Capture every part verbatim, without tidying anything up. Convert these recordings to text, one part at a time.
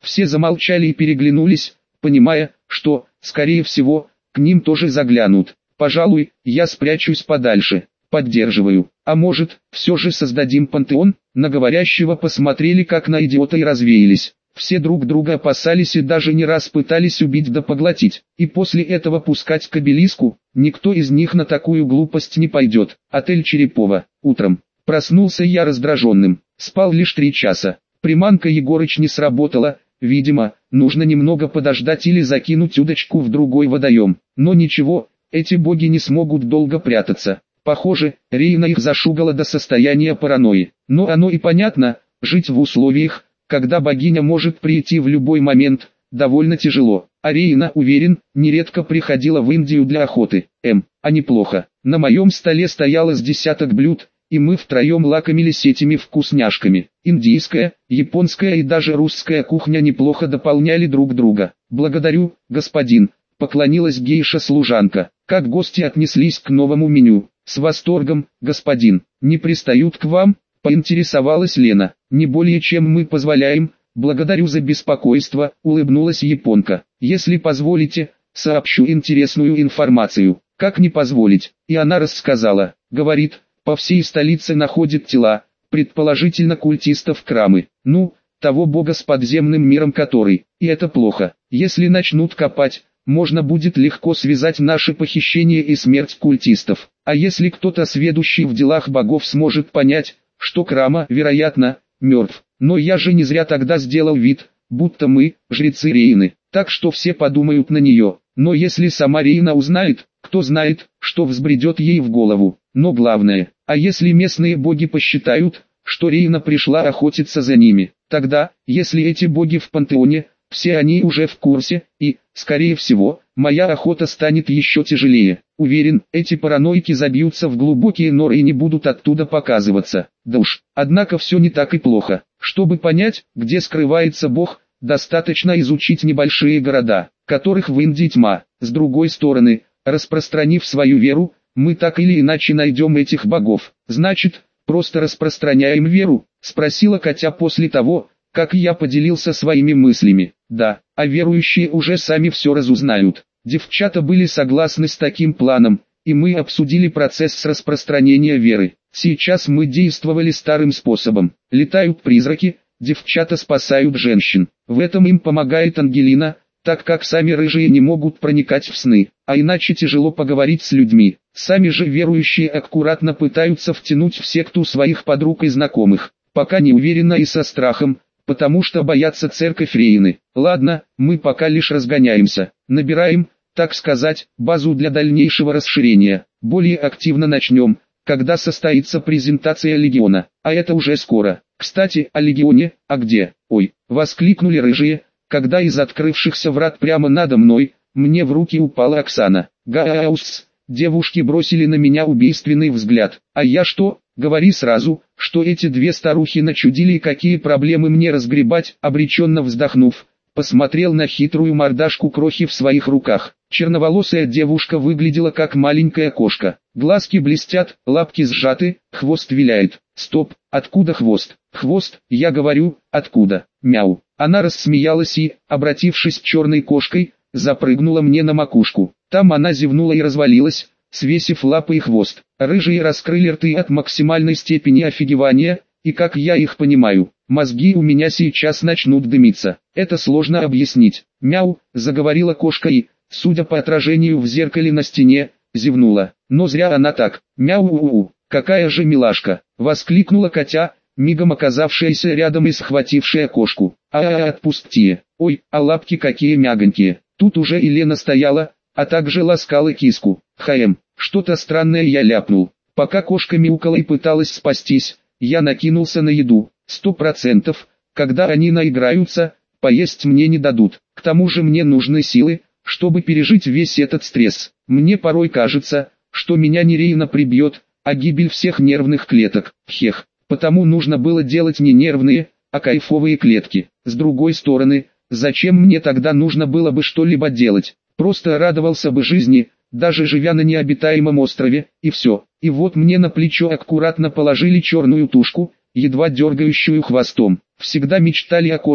Все замолчали и переглянулись, понимая, что, скорее всего, к ним тоже заглянут. Пожалуй, я спрячусь подальше. Поддерживаю. А может, все же создадим пантеон? На говорящего посмотрели как на идиота и развеялись. Все друг друга опасались и даже не раз пытались убить да поглотить. И после этого пускать к обелиску, никто из них на такую глупость не пойдет. Отель Черепова. Утром. Проснулся я раздраженным. Спал лишь три часа. Приманка Егорыч не сработала. Видимо, нужно немного подождать или закинуть удочку в другой водоем. Но ничего, эти боги не смогут долго прятаться. Похоже, Рейна их зашугала до состояния паранойи. Но оно и понятно, жить в условиях, когда богиня может прийти в любой момент, довольно тяжело. А Рейна, уверен, нередко приходила в Индию для охоты. Эм, а неплохо. На моем столе стояло с десяток блюд, и мы втроем лакомились этими вкусняшками. Индийская, японская и даже русская кухня неплохо дополняли друг друга. «Благодарю, господин», — поклонилась гейша-служанка. «Как гости отнеслись к новому меню?» «С восторгом, господин. Не пристают к вам?» — поинтересовалась Лена. «Не более чем мы позволяем. Благодарю за беспокойство», — улыбнулась японка. «Если позволите, сообщу интересную информацию». «Как не позволить?» И она рассказала. Говорит, по всей столице находят тела, предположительно культистов Крамы. Ну, того бога с подземным миром который. И это плохо. Если начнут копать, можно будет легко связать наше похищение и смерть культистов. А если кто-то сведущий в делах богов сможет понять, что Крама, вероятно, мертв. Но я же не зря тогда сделал вид, будто мы, жрецы Рейны. Так что все подумают на нее. Но если сама Рейна узнает, кто знает, что взбредет ей в голову. Но главное, а если местные боги посчитают, что Рейна пришла охотиться за ними, тогда, если эти боги в пантеоне, все они уже в курсе, и, скорее всего, моя охота станет еще тяжелее. Уверен, эти параноики забьются в глубокие норы и не будут оттуда показываться. Да уж, однако все не так и плохо. Чтобы понять, где скрывается бог, достаточно изучить небольшие города, которых в Индии тьма. С другой стороны, распространив свою веру, мы так или иначе найдем этих богов. Значит, просто распространяем веру? Спросила Катя после того, как я поделился своими мыслями. Да, а верующие уже сами все разузнают. Девчата были согласны с таким планом, и мы обсудили процесс распространения веры. Сейчас мы действовали старым способом. Летают призраки, девчата спасают женщин. В этом им помогает Ангелина, так как сами рыжие не могут проникать в сны, а иначе тяжело поговорить с людьми. Сами же верующие аккуратно пытаются втянуть в секту своих подруг и знакомых, пока не уверенно и со страхом, потому что боятся церковь Рейны. Ладно, мы пока лишь разгоняемся, набираем, так сказать, базу для дальнейшего расширения. Более активно начнем, когда состоится презентация Легиона, а это уже скоро. Кстати, о Легионе, а где? Ой, воскликнули рыжие, когда из открывшихся врат прямо надо мной, мне в руки упала Оксана. Гаус, девушки бросили на меня убийственный взгляд. А я что? Говори сразу, что эти две старухи начудили и какие проблемы мне разгребать, обреченно вздохнув. Посмотрел на хитрую мордашку крохи в своих руках. Черноволосая девушка выглядела как маленькая кошка. Глазки блестят, лапки сжаты, хвост виляет. Стоп, откуда хвост? Хвост, я говорю, откуда? Мяу. Она рассмеялась и, обратившись черной кошкой, запрыгнула мне на макушку. Там она зевнула и развалилась, свесив лапы и хвост. Рыжие раскрыли рты от максимальной степени офигевания, и как я их понимаю, мозги у меня сейчас начнут дымиться. Это сложно объяснить. Мяу, заговорила кошка и, судя по отражению в зеркале на стене, зевнула. Но зря она так. Мяу-у-у, какая же милашка, воскликнула Катя, мигом оказавшаяся рядом и схватившая кошку. А-а-а, отпусти. Ой, а лапки какие мягонькие. Тут уже и Лена стояла, а также ласкала киску. Хаем, что-то странное я ляпнул. Пока кошка мяукала и пыталась спастись, я накинулся на еду. Сто процентов, когда они наиграются, поесть мне не дадут. К тому же мне нужны силы, чтобы пережить весь этот стресс. Мне порой кажется, что меня не Рейна прибьет, а гибель всех нервных клеток. Хех, потому нужно было делать не нервные, а кайфовые клетки. С другой стороны, зачем мне тогда нужно было бы что-либо делать? Просто радовался бы жизни, даже живя на необитаемом острове, и все. И вот мне на плечо аккуратно положили черную тушку, едва дергающую хвостом. Всегда мечтали о кошке,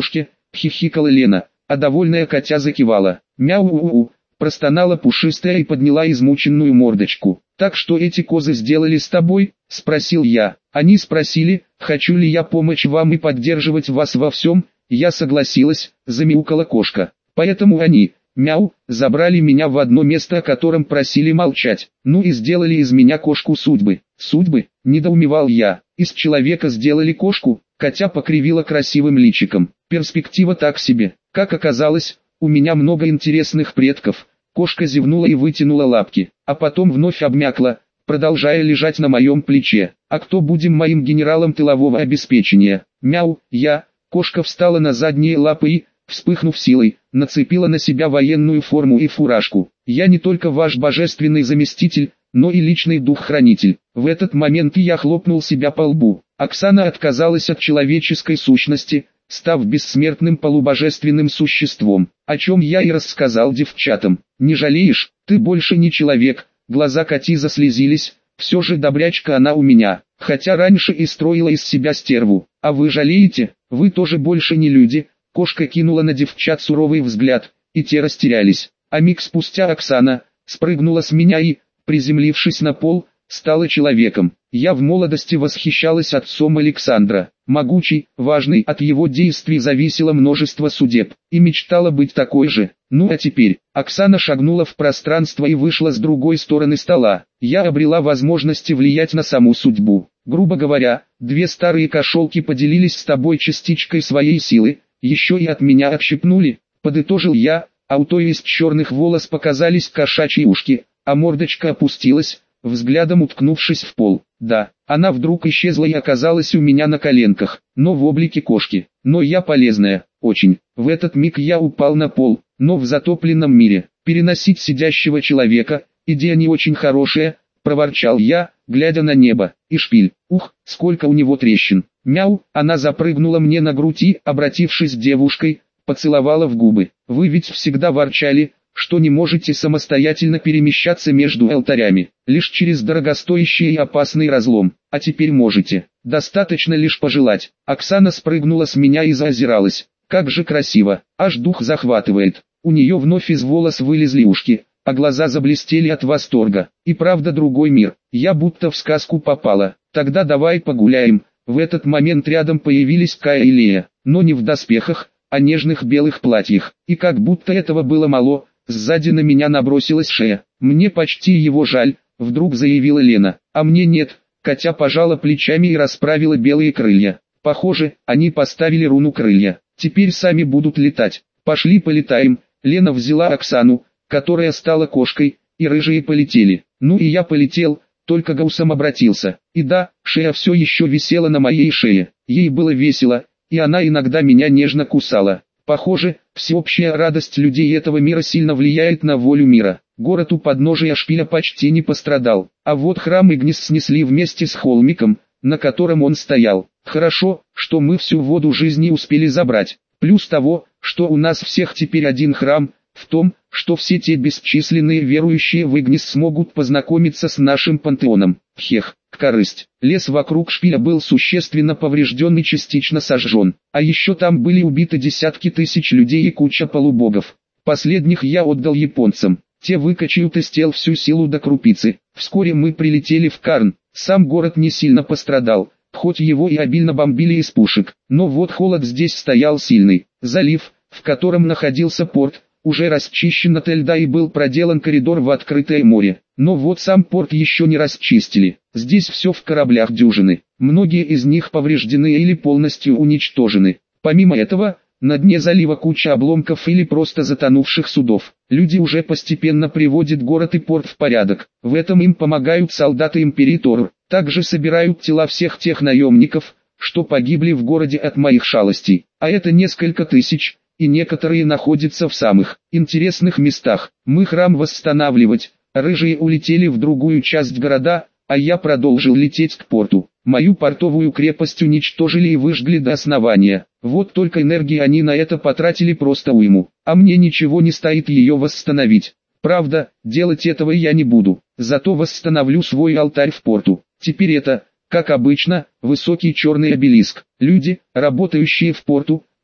хихикала Лена, а довольная котя закивала. Мяу-у-у, простонала пушистая и подняла измученную мордочку. «Так что эти козы сделали с тобой?» – спросил я. Они спросили, хочу ли я помочь вам и поддерживать вас во всем. Я согласилась, замяукала кошка. Поэтому они, мяу, забрали меня в одно место, о котором просили молчать. Ну и сделали из меня кошку судьбы. Судьбы? Недоумевал я. Из человека сделали кошку? Котя покривила красивым личиком. Перспектива так себе. Как оказалось, у меня много интересных предков. Кошка зевнула и вытянула лапки, а потом вновь обмякла, продолжая лежать на моем плече. А кто будем моим генералом тылового обеспечения? Мяу, я. Кошка встала на задние лапы и, вспыхнув силой, нацепила на себя военную форму и фуражку. Я не только ваш божественный заместитель, но и личный дух-хранитель. В этот момент я хлопнул себя по лбу. Оксана отказалась от человеческой сущности, став бессмертным полубожественным существом, о чем я и рассказал девчатам. Не жалеешь, ты больше не человек. Глаза коти заслезились, все же добрячка она у меня, хотя раньше и строила из себя стерву. А вы жалеете, вы тоже больше не люди. Кошка кинула на девчат суровый взгляд, и те растерялись. А миг спустя Оксана спрыгнула с меня и, приземлившись на пол, стала человеком. Я в молодости восхищалась отцом Александра. Могучий, важный, от его действий зависело множество судеб, и мечтала быть такой же. Ну а теперь, Оксана шагнула в пространство и вышла с другой стороны стола. Я обрела возможности влиять на саму судьбу. Грубо говоря, две старые кошелки поделились с тобой частичкой своей силы, еще и от меня отщипнули, подытожил я, а у той из черных волос показались кошачьи ушки, а мордочка опустилась, взглядом уткнувшись в пол. Да, она вдруг исчезла и оказалась у меня на коленках, но в облике кошки. Но я полезная, очень. В этот миг я упал на пол, но в затопленном мире. Переносить сидящего человека, идея не очень хорошая, проворчал я, глядя на небо. И шпиль, ух, сколько у него трещин. Мяу, она запрыгнула мне на грудь и, обратившись девушкой, поцеловала в губы. Вы ведь всегда ворчали, что не можете самостоятельно перемещаться между алтарями, лишь через дорогостоящий и опасный разлом, а теперь можете, достаточно лишь пожелать. Оксана спрыгнула с меня и заозиралась, как же красиво, аж дух захватывает. У нее вновь из волос вылезли ушки, а глаза заблестели от восторга. И правда другой мир, я будто в сказку попала. Тогда давай погуляем. В этот момент рядом появились Кая и Лея, но не в доспехах, а нежных белых платьях, и как будто этого было мало, сзади на меня набросилась Шея. «Мне почти его жаль», — вдруг заявила Лена. «А мне нет», — Котя пожала плечами и расправила белые крылья. «Похоже, они поставили руну крылья. Теперь сами будут летать. Пошли полетаем». Лена взяла Оксану, которая стала кошкой, и рыжие полетели. Ну и я полетел, только гаусом обратился. И да, Шея все еще висела на моей шее. Ей было весело, и она иногда меня нежно кусала. Похоже, всеобщая радость людей этого мира сильно влияет на волю мира. Город у подножия шпиля почти не пострадал, а вот храм Игнис снесли вместе с холмиком, на котором он стоял. Хорошо, что мы всю воду жизни успели забрать. Плюс того, что у нас всех теперь один храм, в том, что все те бесчисленные верующие в Игнис смогут познакомиться с нашим пантеоном. Хех, корысть. Лес вокруг шпиля был существенно поврежден и частично сожжен. А еще там были убиты десятки тысяч людей и куча полубогов. Последних я отдал японцам. Те выкачают из тел всю силу до крупицы. Вскоре мы прилетели в Карн. Сам город не сильно пострадал, хоть его и обильно бомбили из пушек. Но вот холод здесь стоял сильный. Залив, в котором находился порт, уже расчищен от льда и был проделан коридор в открытое море. Но вот сам порт еще не расчистили. Здесь все в кораблях дюжины. Многие из них повреждены или полностью уничтожены. Помимо этого, на дне залива куча обломков или просто затонувших судов. Люди уже постепенно приводят город и порт в порядок. В этом им помогают солдаты Империтора. Также собирают тела всех тех наемников, что погибли в городе от моих шалостей. А это несколько тысяч, и некоторые находятся в самых интересных местах. Мы храм восстанавливать. Рыжие улетели в другую часть города, а я продолжил лететь к порту. Мою портовую крепость уничтожили и выжгли до основания. Вот только энергии они на это потратили просто уйму. А мне ничего не стоит ее восстановить. Правда, делать этого я не буду. Зато восстановлю свой алтарь в порту. Теперь это, как обычно, высокий черный обелиск. Люди, работающие в порту,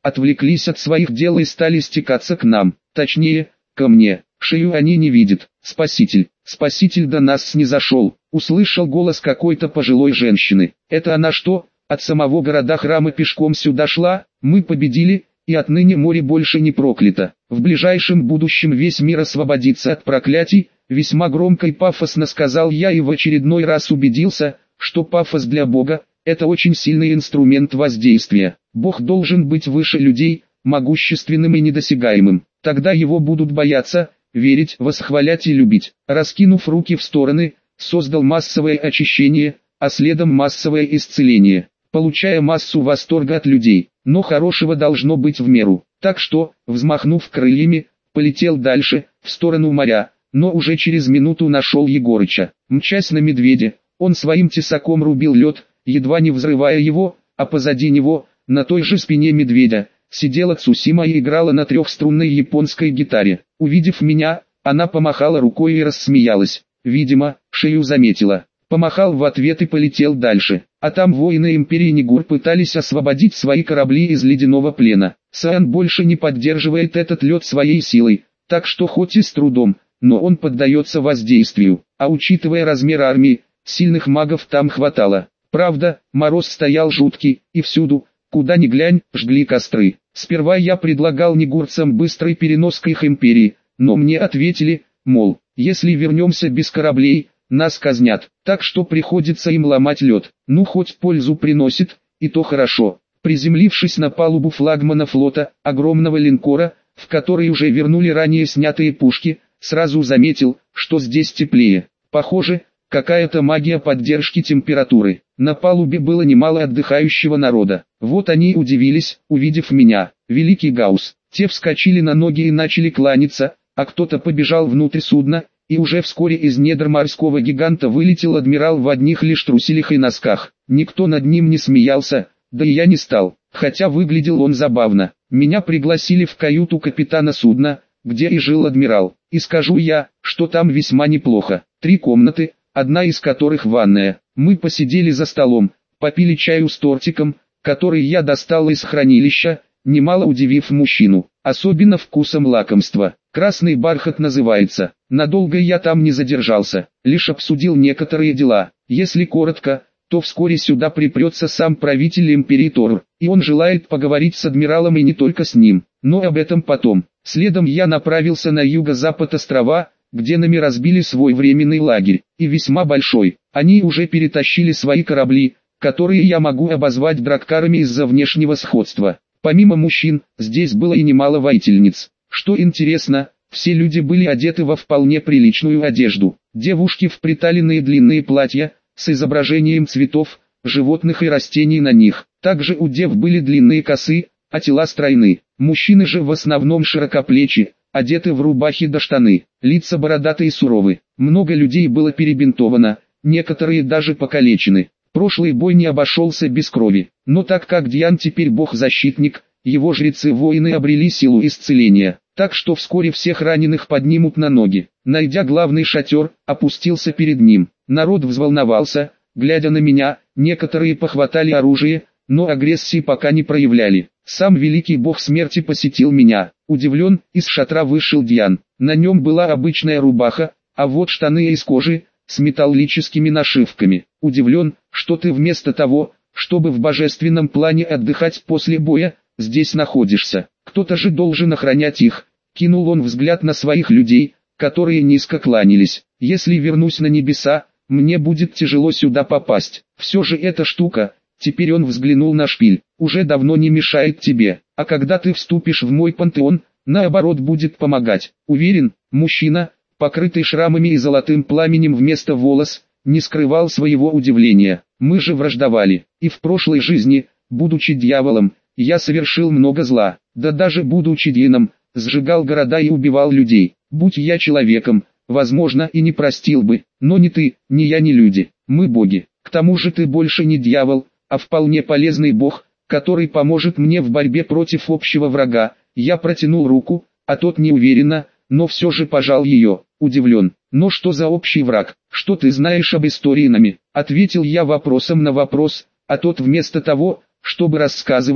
отвлеклись от своих дел и стали стекаться к нам, точнее, ко мне. Шею они не видят. Спаситель, спаситель до нас снизошел, услышал голос какой-то пожилой женщины. Это она что, от самого города храма пешком сюда шла? Мы победили, и отныне море больше не проклято. В ближайшем будущем весь мир освободится от проклятий, весьма громко и пафосно сказал я и в очередной раз убедился, что пафос для Бога – это очень сильный инструмент воздействия. Бог должен быть выше людей, могущественным и недосягаемым. Тогда его будут бояться, верить, восхвалять и любить. Раскинув руки в стороны, создал массовое очищение, а следом массовое исцеление, получая массу восторга от людей. Но хорошего должно быть в меру. Так что, взмахнув крыльями, полетел дальше, в сторону моря, но уже через минуту нашел Егорыча. Мчась на медведя, он своим тесаком рубил лед, едва не взрывая его, а позади него, на той же спине медведя, сидела Цусима и играла на трехструнной японской гитаре. Увидев меня, она помахала рукой и рассмеялась. Видимо, шею заметила. Помахал в ответ и полетел дальше. А там воины империи Нигур пытались освободить свои корабли из ледяного плена. Саан больше не поддерживает этот лед своей силой, так что хоть и с трудом, но он поддается воздействию. А учитывая размер армии, сильных магов там хватало. Правда, мороз стоял жуткий, и всюду, куда ни глянь, жгли костры. Сперва я предлагал нигурцам быстрый перенос к их империи, но мне ответили, мол, если вернемся без кораблей, нас казнят, так что приходится им ломать лед. Ну хоть пользу приносит, и то хорошо. Приземлившись на палубу флагмана флота, огромного линкора, в который уже вернули ранее снятые пушки, сразу заметил, что здесь теплее. Похоже, какая-то магия поддержки температуры. На палубе было немало отдыхающего народа. Вот они удивились, увидев меня. Великий Гаусс. Те вскочили на ноги и начали кланяться, а кто-то побежал внутрь судна, и уже вскоре из недр морского гиганта вылетел адмирал в одних лишь труселях и носках. Никто над ним не смеялся, да и я не стал, хотя выглядел он забавно. Меня пригласили в каюту капитана судна, где и жил адмирал. И скажу я, что там весьма неплохо. Три комнаты, одна из которых ванная. Мы посидели за столом, попили чаю с тортиком, который я достал из хранилища, немало удивив мужчину, особенно вкусом лакомства. Красный бархат называется. Надолго я там не задержался, лишь обсудил некоторые дела. Если коротко, то вскоре сюда припрется сам правитель империи Тор, и он желает поговорить с адмиралом и не только с ним, но об этом потом. Следом я направился на юго-запад острова, где нами разбили свой временный лагерь, и весьма большой. Они уже перетащили свои корабли, которые я могу обозвать драккарами из-за внешнего сходства. Помимо мужчин, здесь было и немало воительниц. Что интересно, все люди были одеты во вполне приличную одежду. Девушки в приталенные длинные платья, с изображением цветов, животных и растений на них. Также у дев были длинные косы, а тела стройны. Мужчины же в основном широкоплечи, одеты в рубахи до штаны, лица бородатые и суровы. Много людей было перебинтовано, некоторые даже покалечены. Прошлый бой не обошелся без крови, но так как Дьян теперь бог-защитник, его жрецы-воины обрели силу исцеления, так что вскоре всех раненых поднимут на ноги. Найдя главный шатер, опустился перед ним. Народ взволновался, глядя на меня, некоторые похватали оружие, но агрессии пока не проявляли. Сам великий бог смерти посетил меня. Удивлен, из шатра вышел Дьян. На нем была обычная рубаха, а вот штаны из кожи, с металлическими нашивками. Удивлен, что ты вместо того, чтобы в божественном плане отдыхать после боя, здесь находишься. Кто-то же должен охранять их. Кинул он взгляд на своих людей, которые низко кланялись. Если вернусь на небеса, мне будет тяжело сюда попасть. Все же эта штука, теперь он взглянул на шпиль, уже давно не мешает тебе. А когда ты вступишь в мой пантеон, наоборот будет помогать. Уверен, мужчина, покрытый шрамами и золотым пламенем вместо волос, не скрывал своего удивления. Мы же враждовали, и в прошлой жизни, будучи дьяволом, я совершил много зла, да даже будучи дьяном, сжигал города и убивал людей. Будь я человеком, возможно и не простил бы, но ни ты, ни я не люди, мы боги. К тому же ты больше не дьявол, а вполне полезный бог, который поможет мне в борьбе против общего врага. Я протянул руку, а тот неуверенно, но все же пожал ее, удивлен. Но что за общий враг? Что ты знаешь об истории Нами? Ответил я вопросом на вопрос, а тот вместо того, чтобы рассказывать,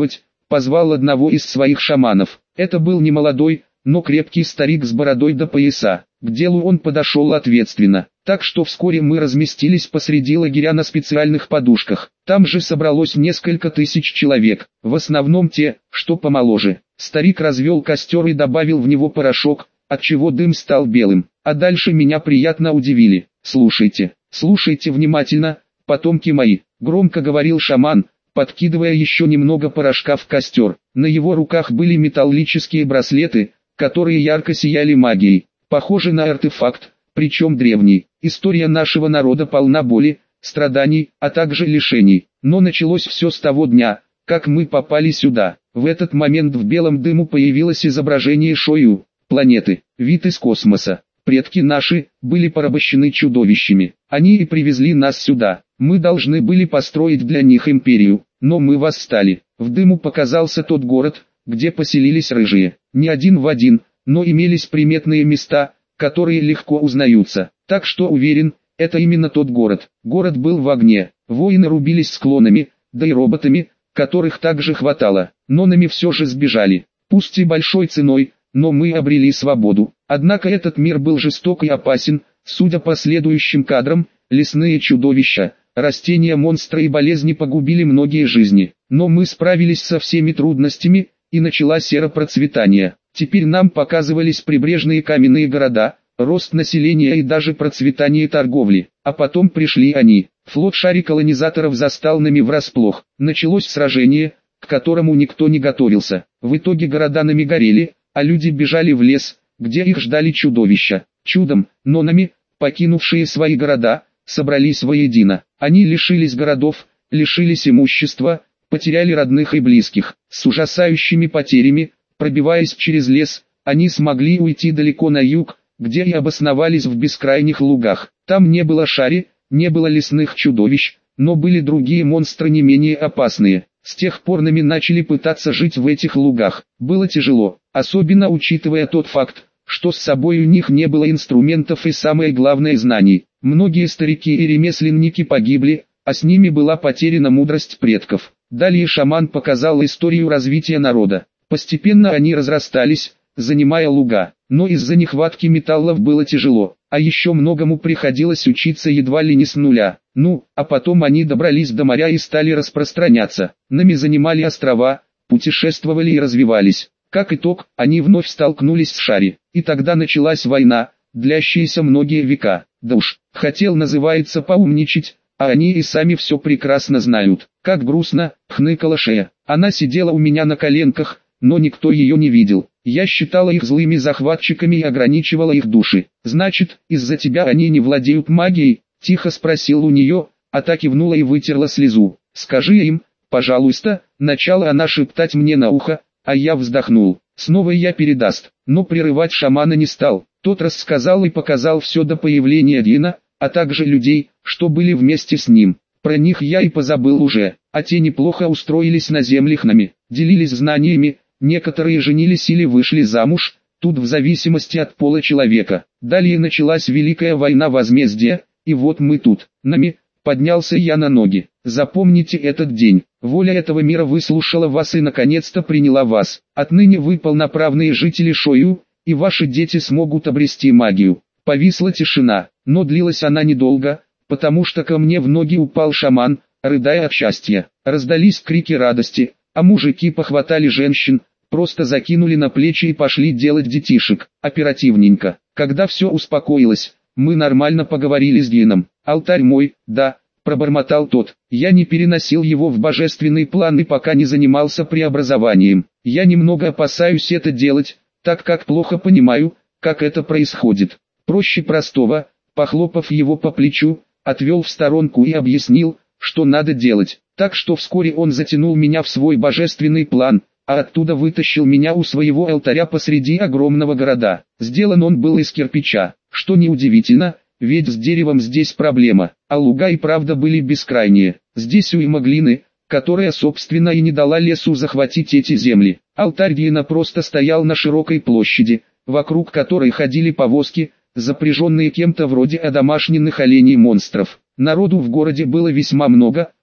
позвал одного из своих шаманов. Это был немолодой, но крепкий старик с бородой до пояса. К делу он подошел ответственно, так что вскоре мы разместились посреди лагеря на специальных подушках. Там же собралось несколько тысяч человек, в основном те, что помоложе. Старик развел костер и добавил в него порошок, отчего дым стал белым, а дальше меня приятно удивили. «Слушайте, слушайте внимательно, потомки мои», — громко говорил шаман, подкидывая еще немного порошка в костер. На его руках были металлические браслеты, которые ярко сияли магией. Похоже на артефакт, причем древний. История нашего народа полна боли, страданий, а также лишений. Но началось все с того дня, как мы попали сюда. В этот момент в белом дыму появилось изображение Шою, планеты, вид из космоса. Предки наши были порабощены чудовищами. Они и привезли нас сюда. Мы должны были построить для них империю, но мы восстали. В дыму показался тот город, где поселились рыжие. Не один в один, но имелись приметные места, которые легко узнаются. Так что уверен, это именно тот город. Город был в огне. Воины рубились с клонами, да и роботами, которых также хватало. Но нами все же сбежали. Пусть и большой ценой, но мы обрели свободу. Однако этот мир был жесток и опасен. Судя по следующим кадрам, лесные чудовища, растения, монстры и болезни погубили многие жизни. Но мы справились со всеми трудностями, и началась эра процветания. Теперь нам показывались прибрежные каменные города, рост населения и даже процветание торговли. А потом пришли они. Флот шари-колонизаторов застал нами врасплох. Началось сражение, к которому никто не готовился. В итоге города нами горели, а люди бежали в лес, где их ждали чудовища. Чудом, но нами, покинувшие свои города, собрались воедино. Они лишились городов, лишились имущества, потеряли родных и близких. С ужасающими потерями, пробиваясь через лес, они смогли уйти далеко на юг, где и обосновались в бескрайних лугах. Там не было шари, не было лесных чудовищ, но были другие монстры не менее опасные. С тех пор нами начали пытаться жить в этих лугах. Было тяжело, особенно учитывая тот факт, что с собой у них не было инструментов и самое главное знаний. Многие старики и ремесленники погибли, а с ними была потеряна мудрость предков. Далее шаман показал историю развития народа. Постепенно они разрастались, занимая луга, но из-за нехватки металлов было тяжело, а еще многому приходилось учиться едва ли не с нуля. Ну, а потом они добрались до моря и стали распространяться. Нами занимали острова, путешествовали и развивались. Как итог, они вновь столкнулись с шари, и тогда началась война, длящаяся многие века. Да уж, хотел называется поумничать, а они и сами все прекрасно знают. Как грустно, хныкала Шея. Она сидела у меня на коленках, но никто ее не видел. Я считала их злыми захватчиками и ограничивала их души. «Значит, из-за тебя они не владеют магией?» – тихо спросил у нее, а та кивнула и вытерла слезу. «Скажи им, пожалуйста», – начала она шептать мне на ухо, а я вздохнул. Снова я передаст, но прерывать шамана не стал. Тот рассказал и показал все до появления Дина, а также людей, что были вместе с ним. Про них я и позабыл уже, а те неплохо устроились на землях нами, делились знаниями, некоторые женились или вышли замуж, тут в зависимости от пола человека. Далее началась Великая война возмездия, и вот мы тут. Нами, поднялся я на ноги. Запомните этот день. Воля этого мира выслушала вас и наконец-то приняла вас. Отныне вы полноправные жители Шою, и ваши дети смогут обрести магию. Повисла тишина, но длилась она недолго, потому что ко мне в ноги упал шаман, рыдая от счастья. Раздались крики радости, а мужики похватали женщин, просто закинули на плечи и пошли делать детишек, оперативненько. Когда все успокоилось, мы нормально поговорили с Дином. «Алтарь мой, да», — пробормотал тот. «Я не переносил его в божественный план и пока не занимался преобразованием. Я немного опасаюсь это делать, так как плохо понимаю, как это происходит. Проще простого», похлопав его по плечу, отвел в сторонку и объяснил, что надо делать. Так что вскоре он затянул меня в свой божественный план, а оттуда вытащил меня у своего алтаря посреди огромного города. Сделан он был из кирпича, что неудивительно, ведь с деревом здесь проблема, а луга и правда были бескрайние. Здесь уйма глины, которая собственно и не дала лесу захватить эти земли. Алтарь Дина просто стоял на широкой площади, вокруг которой ходили повозки, запряженные кем-то вроде одомашненных оленей-монстров. Народу в городе было весьма много,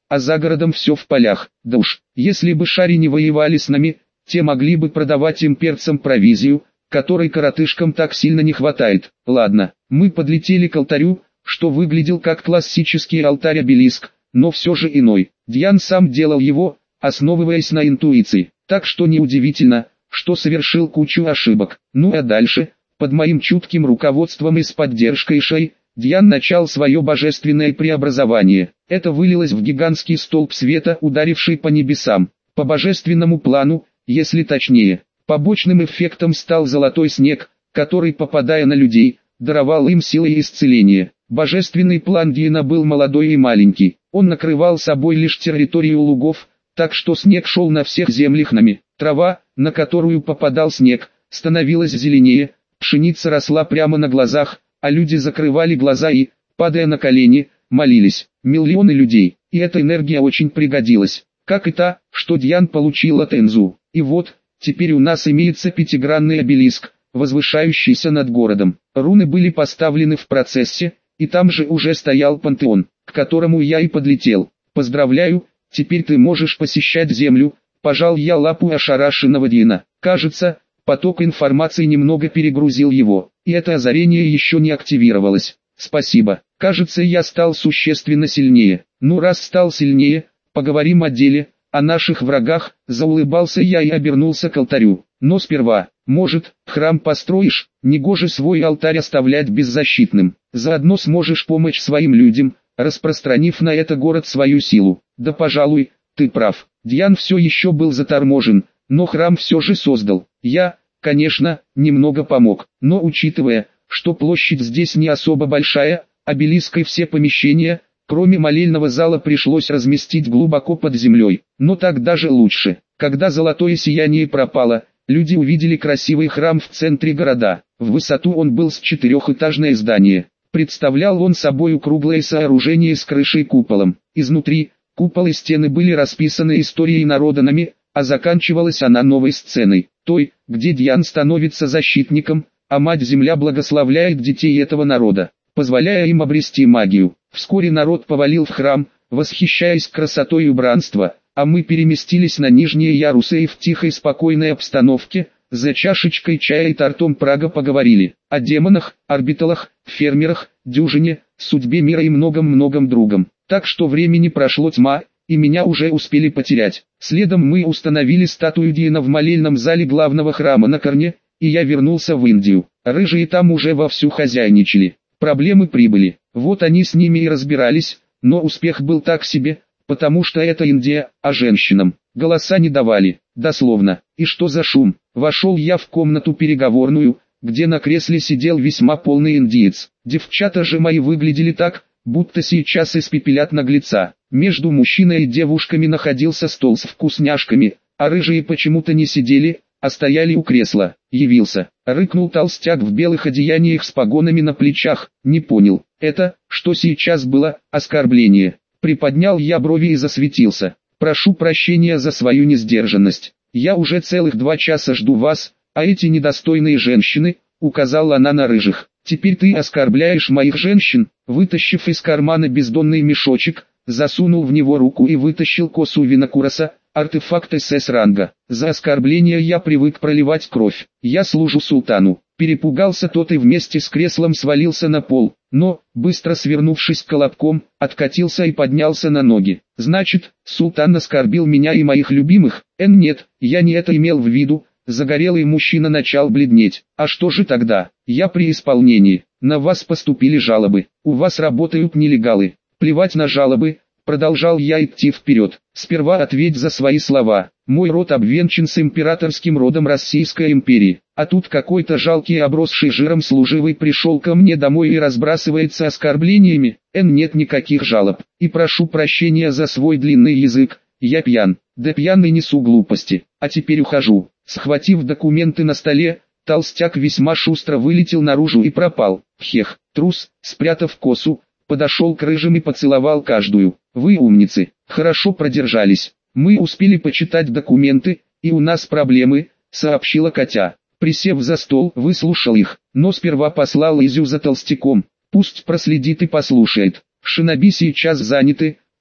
а за городом все в полях. Да уж, если бы шари не воевали с нами, те могли бы продавать имперцам провизию, которой коротышкам так сильно не хватает. Ладно, мы подлетели к алтарю, что выглядел как классический алтарь-обелиск, но все же иной. Дьян сам делал его, основываясь на интуиции, так что неудивительно, что совершил кучу ошибок. Ну а дальше, под моим чутким руководством и с поддержкой Шэй, Дьян начал свое божественное преобразование. Это вылилось в гигантский столб света, ударивший по небесам. По божественному плану, если точнее, побочным эффектом стал золотой снег, который, попадая на людей, даровал им силы и исцеление. Божественный план Дьяна был молодой и маленький. Он накрывал собой лишь территорию лугов, так что снег шел на всех землях нами. Трава, на которую попадал снег, становилась зеленее, пшеница росла прямо на глазах, а люди закрывали глаза и, падая на колени, молились. Миллионы людей, и эта энергия очень пригодилась, как и та, что Дьян получил от Энзу. И вот, теперь у нас имеется пятигранный обелиск, возвышающийся над городом. Руны были поставлены в процессе, и там же уже стоял пантеон, к которому я и подлетел. Поздравляю, теперь ты можешь посещать землю. Пожал я лапу ошарашенного Дьяна. Кажется, поток информации немного перегрузил его, и это озарение еще не активировалось. Спасибо. Кажется, я стал существенно сильнее. Ну раз стал сильнее, поговорим о деле, о наших врагах. Заулыбался я и обернулся к алтарю. Но сперва, может, храм построишь? Негоже свой алтарь оставлять беззащитным. Заодно сможешь помочь своим людям, распространив на это город свою силу. Да пожалуй, ты прав. Дьян все еще был заторможен, но храм все же создал. Я, конечно, немного помог, но учитывая, что площадь здесь не особо большая, обелиской все помещения, кроме молельного зала, пришлось разместить глубоко под землей. Но так даже лучше. Когда золотое сияние пропало, люди увидели красивый храм в центре города. В высоту он был с четырехэтажное здание. Представлял он собой круглое сооружение с крышей куполом. Изнутри, купол и стены были расписаны историей народа нами, а заканчивалась она новой сценой, той, где Дьян становится защитником, а Мать-Земля благословляет детей этого народа, позволяя им обрести магию. Вскоре народ повалил в храм, восхищаясь красотой и убранства, а мы переместились на нижние ярусы и в тихой спокойной обстановке, за чашечкой чая и тортом Прага поговорили о демонах, орбиталах, фермерах, дюжине, судьбе мира и многом-многом другом. Так что времени прошло тьма, и меня уже успели потерять. Следом мы установили статую Дьяна в молельном зале главного храма на Корне, и я вернулся в Индию. Рыжие там уже вовсю хозяйничали. Проблемы прибыли. Вот они с ними и разбирались, но успех был так себе, потому что это Индия, а женщинам голоса не давали, дословно. И что за шум? Вошел я в комнату переговорную, где на кресле сидел весьма полный индиец. Девчата же мои выглядели так, будто сейчас испепелят наглеца. Между мужчиной и девушками находился стол с вкусняшками, а рыжие почему-то не сидели, а стояли у кресла. Явился, рыкнул толстяк в белых одеяниях с погонами на плечах. Не понял, это, что сейчас было, оскорбление. Приподнял я брови и засветился. Прошу прощения за свою несдержанность. Я уже целых два часа жду вас, а эти недостойные женщины, указала она на рыжих. Теперь ты оскорбляешь моих женщин. Вытащив из кармана бездонный мешочек, засунул в него руку и вытащил косу Винокураса, артефакт эс эс ранга. За оскорбление я привык проливать кровь. Я служу султану. Перепугался тот и вместе с креслом свалился на пол, но, быстро свернувшись колобком, откатился и поднялся на ноги. Значит, султан оскорбил меня и моих любимых? Эн нет, я не это имел в виду. Загорелый мужчина начал бледнеть. А что же тогда? Я при исполнении. На вас поступили жалобы. У вас работают нелегалы. Плевать на жалобы. Продолжал я идти вперед. Сперва ответь за свои слова. Мой род обвенчан с императорским родом Российской империи. А тут какой-то жалкий обросший жиром служивый пришел ко мне домой и разбрасывается оскорблениями. Эн нет никаких жалоб. И прошу прощения за свой длинный язык. Я пьян. Да пьян и несу глупости. А теперь ухожу. Схватив документы на столе, толстяк весьма шустро вылетел наружу и пропал. Хех, трус, спрятав косу, подошел к рыжим и поцеловал каждую. Вы умницы, хорошо продержались. Мы успели почитать документы, и у нас проблемы, сообщила Катя. Присев за стол, выслушал их, но сперва послал Изю за толстяком. Пусть проследит и послушает. Шиноби сейчас заняты,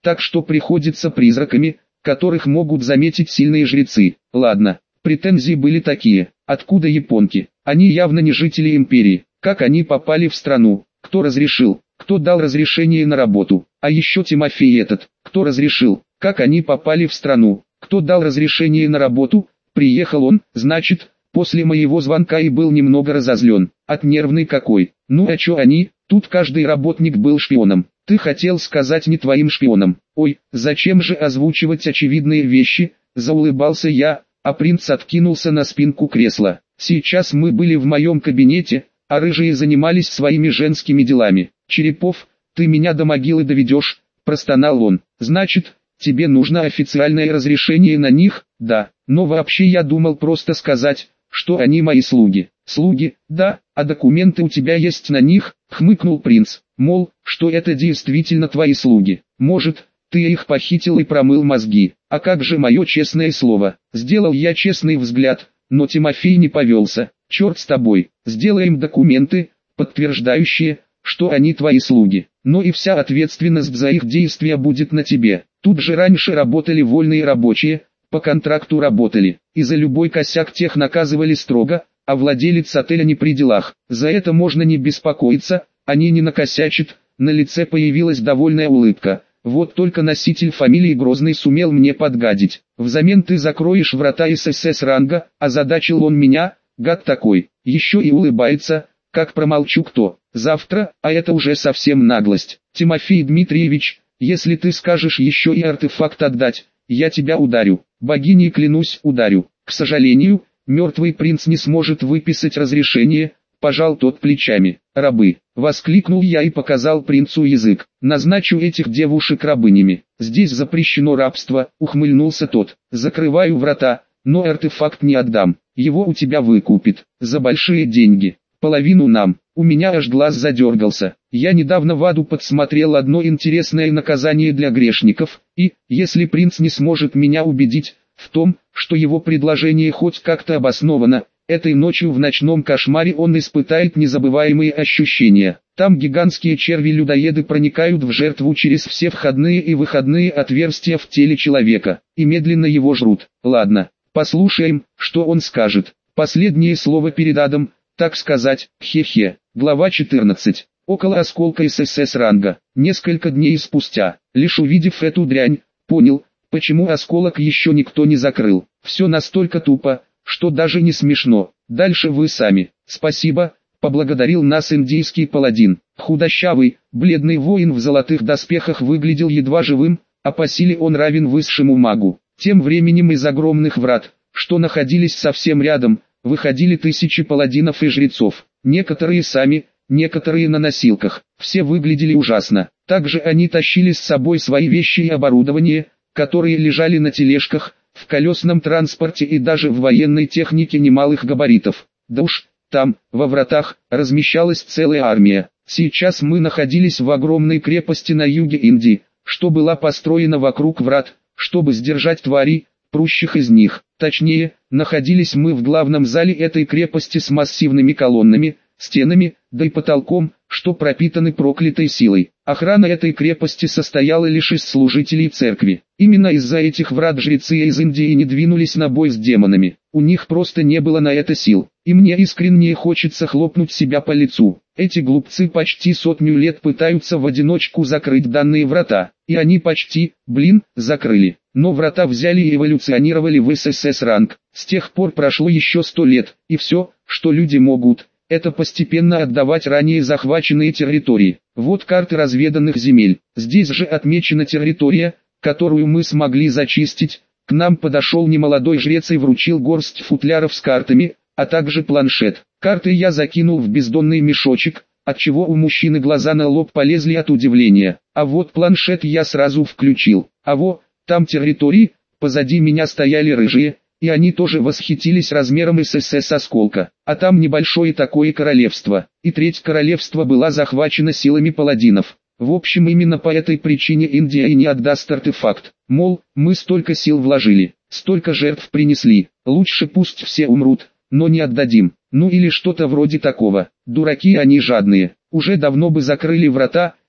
так что приходится призраками, которых могут заметить сильные жрецы. Ладно, претензии были такие. Откуда японки? Они явно не жители империи. Как они попали в страну? Кто разрешил? Кто дал разрешение на работу? А еще Тимофей этот. Кто разрешил? Как они попали в страну? Кто дал разрешение на работу? Приехал он, значит, после моего звонка и был немного разозлен. От нервный какой. Ну а чё они? Тут каждый работник был шпионом. Ты хотел сказать не твоим шпионом. Ой, зачем же озвучивать очевидные вещи? Заулыбался я, а принц откинулся на спинку кресла. Сейчас мы были в моем кабинете, а рыжие занимались своими женскими делами. Черепов, ты меня до могилы доведешь, простонал он. Значит, тебе нужно официальное разрешение на них? Да, но вообще я думал просто сказать, что они мои слуги. Слуги, да, а документы у тебя есть на них? Хмыкнул принц. Мол, что это действительно твои слуги. Может, ты их похитил и промыл мозги. А как же мое честное слово? Сделал я честный взгляд, но Тимофей не повелся. Черт с тобой, сделаем документы, подтверждающие, что они твои слуги. Но и вся ответственность за их действия будет на тебе. Тут же раньше работали вольные рабочие, по контракту работали, и за любой косяк тех наказывали строго, а владелец отеля не при делах. За это можно не беспокоиться, они не накосячат. На лице появилась довольная улыбка. Вот только носитель фамилии Грозный сумел мне подгадить. Взамен ты закроешь врата ССС ранга, озадачил он меня, гад такой. Еще и улыбается, как промолчу кто. Завтра, а это уже совсем наглость. Тимофей Дмитриевич, если ты скажешь еще и артефакт отдать, я тебя ударю. Богиней клянусь, ударю. К сожалению, мертвый принц не сможет выписать разрешение, пожал тот плечами. Рабы, воскликнул я и показал принцу язык. Назначу этих девушек рабынями. Здесь запрещено рабство, ухмыльнулся тот. Закрываю врата, но артефакт не отдам. Его у тебя выкупит, за большие деньги. Половину нам. У меня аж глаз задергался. Я недавно в аду подсмотрел одно интересное наказание для грешников, и, если принц не сможет меня убедить в том, что его предложение хоть как-то обосновано, этой ночью в ночном кошмаре он испытает незабываемые ощущения. Там гигантские черви-людоеды проникают в жертву через все входные и выходные отверстия в теле человека, и медленно его жрут. Ладно, послушаем, что он скажет. Последнее слово перед адом, так сказать, хе-хе. Глава четырнадцать. Около осколка ССС ранга. Несколько дней спустя, лишь увидев эту дрянь, понял, почему осколок еще никто не закрыл. Все настолько тупо, что даже не смешно. Дальше вы сами. Спасибо, поблагодарил нас индийский паладин. Худощавый, бледный воин в золотых доспехах выглядел едва живым, а по силе он равен высшему магу. Тем временем из огромных врат, что находились совсем рядом, выходили тысячи паладинов и жрецов. Некоторые сами, некоторые на носилках. Все выглядели ужасно. Также они тащили с собой свои вещи и оборудование, которые лежали на тележках, в колесном транспорте и даже в военной технике немалых габаритов. Да уж, там, во вратах, размещалась целая армия. Сейчас мы находились в огромной крепости на юге Индии, что была построена вокруг врат, чтобы сдержать тварей, прущих из них. Точнее, находились мы в главном зале этой крепости с массивными колоннами, стенами, да и потолком, что пропитаны проклятой силой. Охрана этой крепости состояла лишь из служителей церкви. Именно из-за этих врат жрецы из Индии не двинулись на бой с демонами. У них просто не было на это сил. И мне искренне хочется хлопнуть себя по лицу. Эти глупцы почти сотню лет пытаются в одиночку закрыть данные врата. И они почти, блин, закрыли. Но врата взяли и эволюционировали в ССС ранг. С тех пор прошло еще сто лет, и все, что люди могут, это постепенно отдавать ранее захваченные территории. Вот карты разведанных земель. Здесь же отмечена территория, которую мы смогли зачистить. К нам подошел немолодой жрец и вручил горсть футляров с картами, а также планшет. Карты я закинул в бездонный мешочек, отчего у мужчины глаза на лоб полезли от удивления. А вот планшет я сразу включил. А во, там территории, позади меня стояли рыжие, и они тоже восхитились размером ССС осколка. А там небольшое такое королевство, и треть королевства была захвачена силами паладинов. В общем, именно по этой причине Индия и не отдаст артефакт. Мол, мы столько сил вложили, столько жертв принесли, лучше пусть все умрут, но не отдадим. Ну или что-то вроде такого. Дураки они жадные, уже давно бы закрыли врата,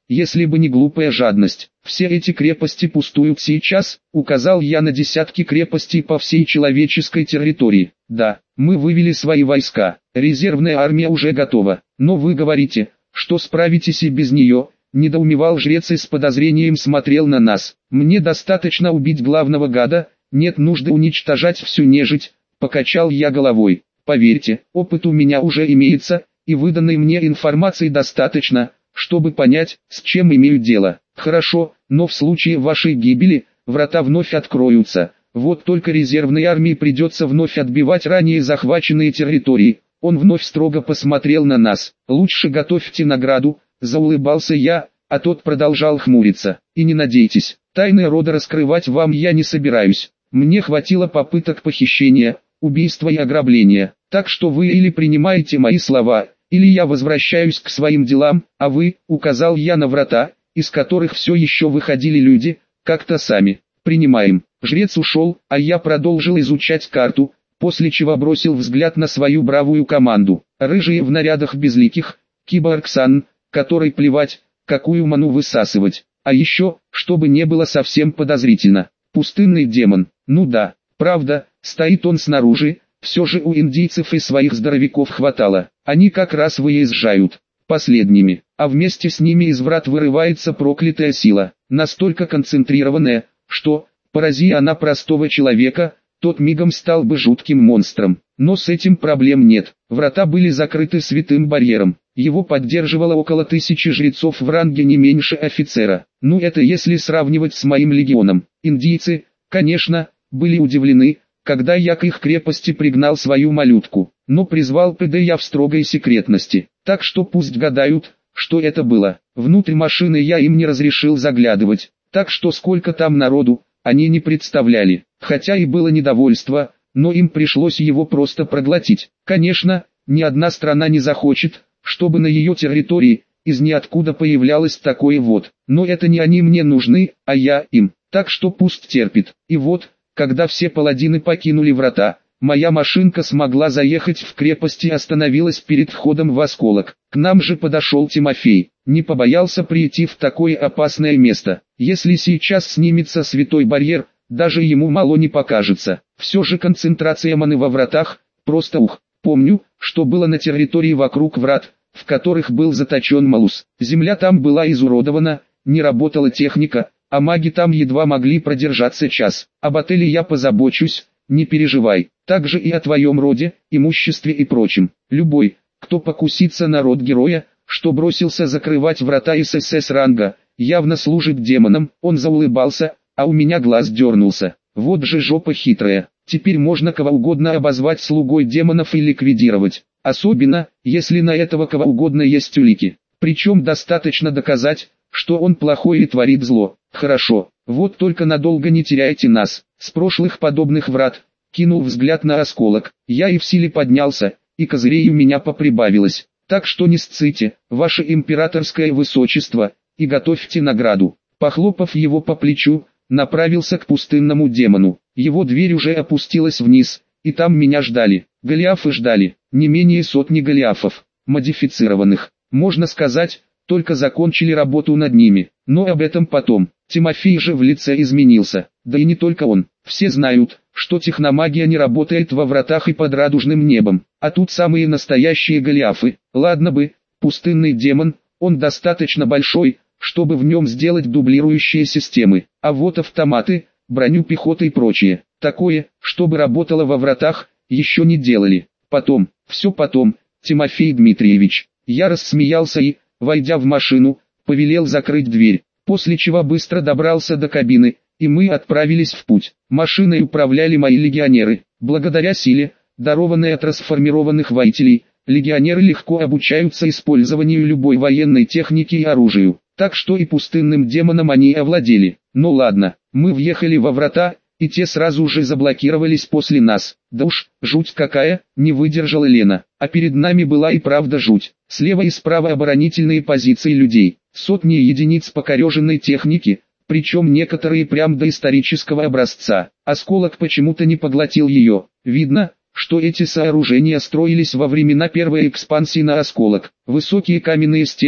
если бы не глупая жадность. Все эти крепости пустуют сейчас, указал я на десятки крепостей по всей человеческой территории. Да, мы вывели свои войска, резервная армия уже готова, но вы говорите, что справитесь и без нее. Недоумевал жрец и с подозрением смотрел на нас. Мне достаточно убить главного гада, нет нужды уничтожать всю нежить, покачал я головой. Поверьте, опыт у меня уже имеется, и выданной мне информации достаточно, чтобы понять, с чем имею дело. Хорошо, но в случае вашей гибели, врата вновь откроются. Вот только резервной армии придется вновь отбивать ранее захваченные территории. Он вновь строго посмотрел на нас. Лучше готовьте награду. Заулыбался я, а тот продолжал хмуриться. И не надейтесь, тайны рода раскрывать вам я не собираюсь. Мне хватило попыток похищения, убийства и ограбления. Так что вы или принимаете мои слова, или я возвращаюсь к своим делам, а вы, указал я на врата, из которых все еще выходили люди, как-то сами. Принимаем. Жрец ушел, а я продолжил изучать карту, после чего бросил взгляд на свою бравую команду. Рыжие в нарядах безликих, киборг-сан, которой плевать, какую ману высасывать. А еще, чтобы не было совсем подозрительно. Пустынный демон. Ну да, правда, стоит он снаружи, все же у индийцев и своих здоровяков хватало. Они как раз выезжают последними, а вместе с ними из врат вырывается проклятая сила, настолько концентрированная, что, порази она простого человека, тот мигом стал бы жутким монстром. Но с этим проблем нет. Врата были закрыты святым барьером. Его поддерживало около тысячи жрецов в ранге не меньше офицера. Ну это если сравнивать с моим легионом. Индийцы, конечно, были удивлены, когда я к их крепости пригнал свою малютку. Но призвал ПД я в строгой секретности. Так что пусть гадают, что это было. Внутрь машины я им не разрешил заглядывать. Так что сколько там народу, они не представляли. Хотя и было недовольство, но им пришлось его просто проглотить. Конечно, ни одна страна не захочет, чтобы на ее территории, из ниоткуда появлялось такое вот. Но это не они мне нужны, а я им. Так что пусть терпит. И вот, когда все паладины покинули врата, моя машинка смогла заехать в крепость и остановилась перед входом в осколок. К нам же подошел Тимофей. Не побоялся прийти в такое опасное место. Если сейчас снимется святой барьер, даже ему мало не покажется. Все же концентрация маны во вратах, просто ух. Помню, что было на территории вокруг врат, в которых был заточен Малус. Земля там была изуродована, не работала техника, а маги там едва могли продержаться час. Об отеле я позабочусь, не переживай. Также и о твоем роде, имуществе и прочем. Любой, кто покусится на род героя, что бросился закрывать врата ССС ранга, явно служит демонам. Он заулыбался, а у меня глаз дернулся. Вот же жопа хитрая. Теперь можно кого угодно обозвать слугой демонов и ликвидировать. Особенно, если на этого кого угодно есть улики. Причем достаточно доказать, что он плохой и творит зло. Хорошо, вот только надолго не теряйте нас. С прошлых подобных врат, кинул взгляд на осколок. Я и в силе поднялся, и козырей у меня поприбавилось. Так что не сците, ваше императорское высочество, и готовьте награду. Похлопав его по плечу, направился к пустынному демону. Его дверь уже опустилась вниз, и там меня ждали. Голиафы ждали, не менее сотни голиафов, модифицированных. Можно сказать, только закончили работу над ними, но об этом потом. Тимофей же в лице изменился, да и не только он. Все знают, что техномагия не работает во вратах и под радужным небом, а тут самые настоящие голиафы. Ладно бы, пустынный демон, он достаточно большой, чтобы в нем сделать дублирующие системы, а вот автоматы, броню пехоты и прочее, такое, чтобы работало во вратах, еще не делали. Потом, все потом, Тимофей Дмитриевич. Я рассмеялся и, войдя в машину, повелел закрыть дверь, после чего быстро добрался до кабины, и мы отправились в путь. Машиной управляли мои легионеры. Благодаря силе, дарованной от трансформированных воителей, легионеры легко обучаются использованию любой военной техники и оружию. Так что и пустынным демоном они овладели. Ну ладно, мы въехали во врата, и те сразу же заблокировались после нас. Да уж, жуть какая, не выдержала Лена. А перед нами была и правда жуть. Слева и справа оборонительные позиции людей. Сотни единиц покореженной техники, причем некоторые прям до исторического образца. Осколок почему-то не поглотил ее. Видно, что эти сооружения строились во времена первой экспансии на осколок. Высокие каменные стены,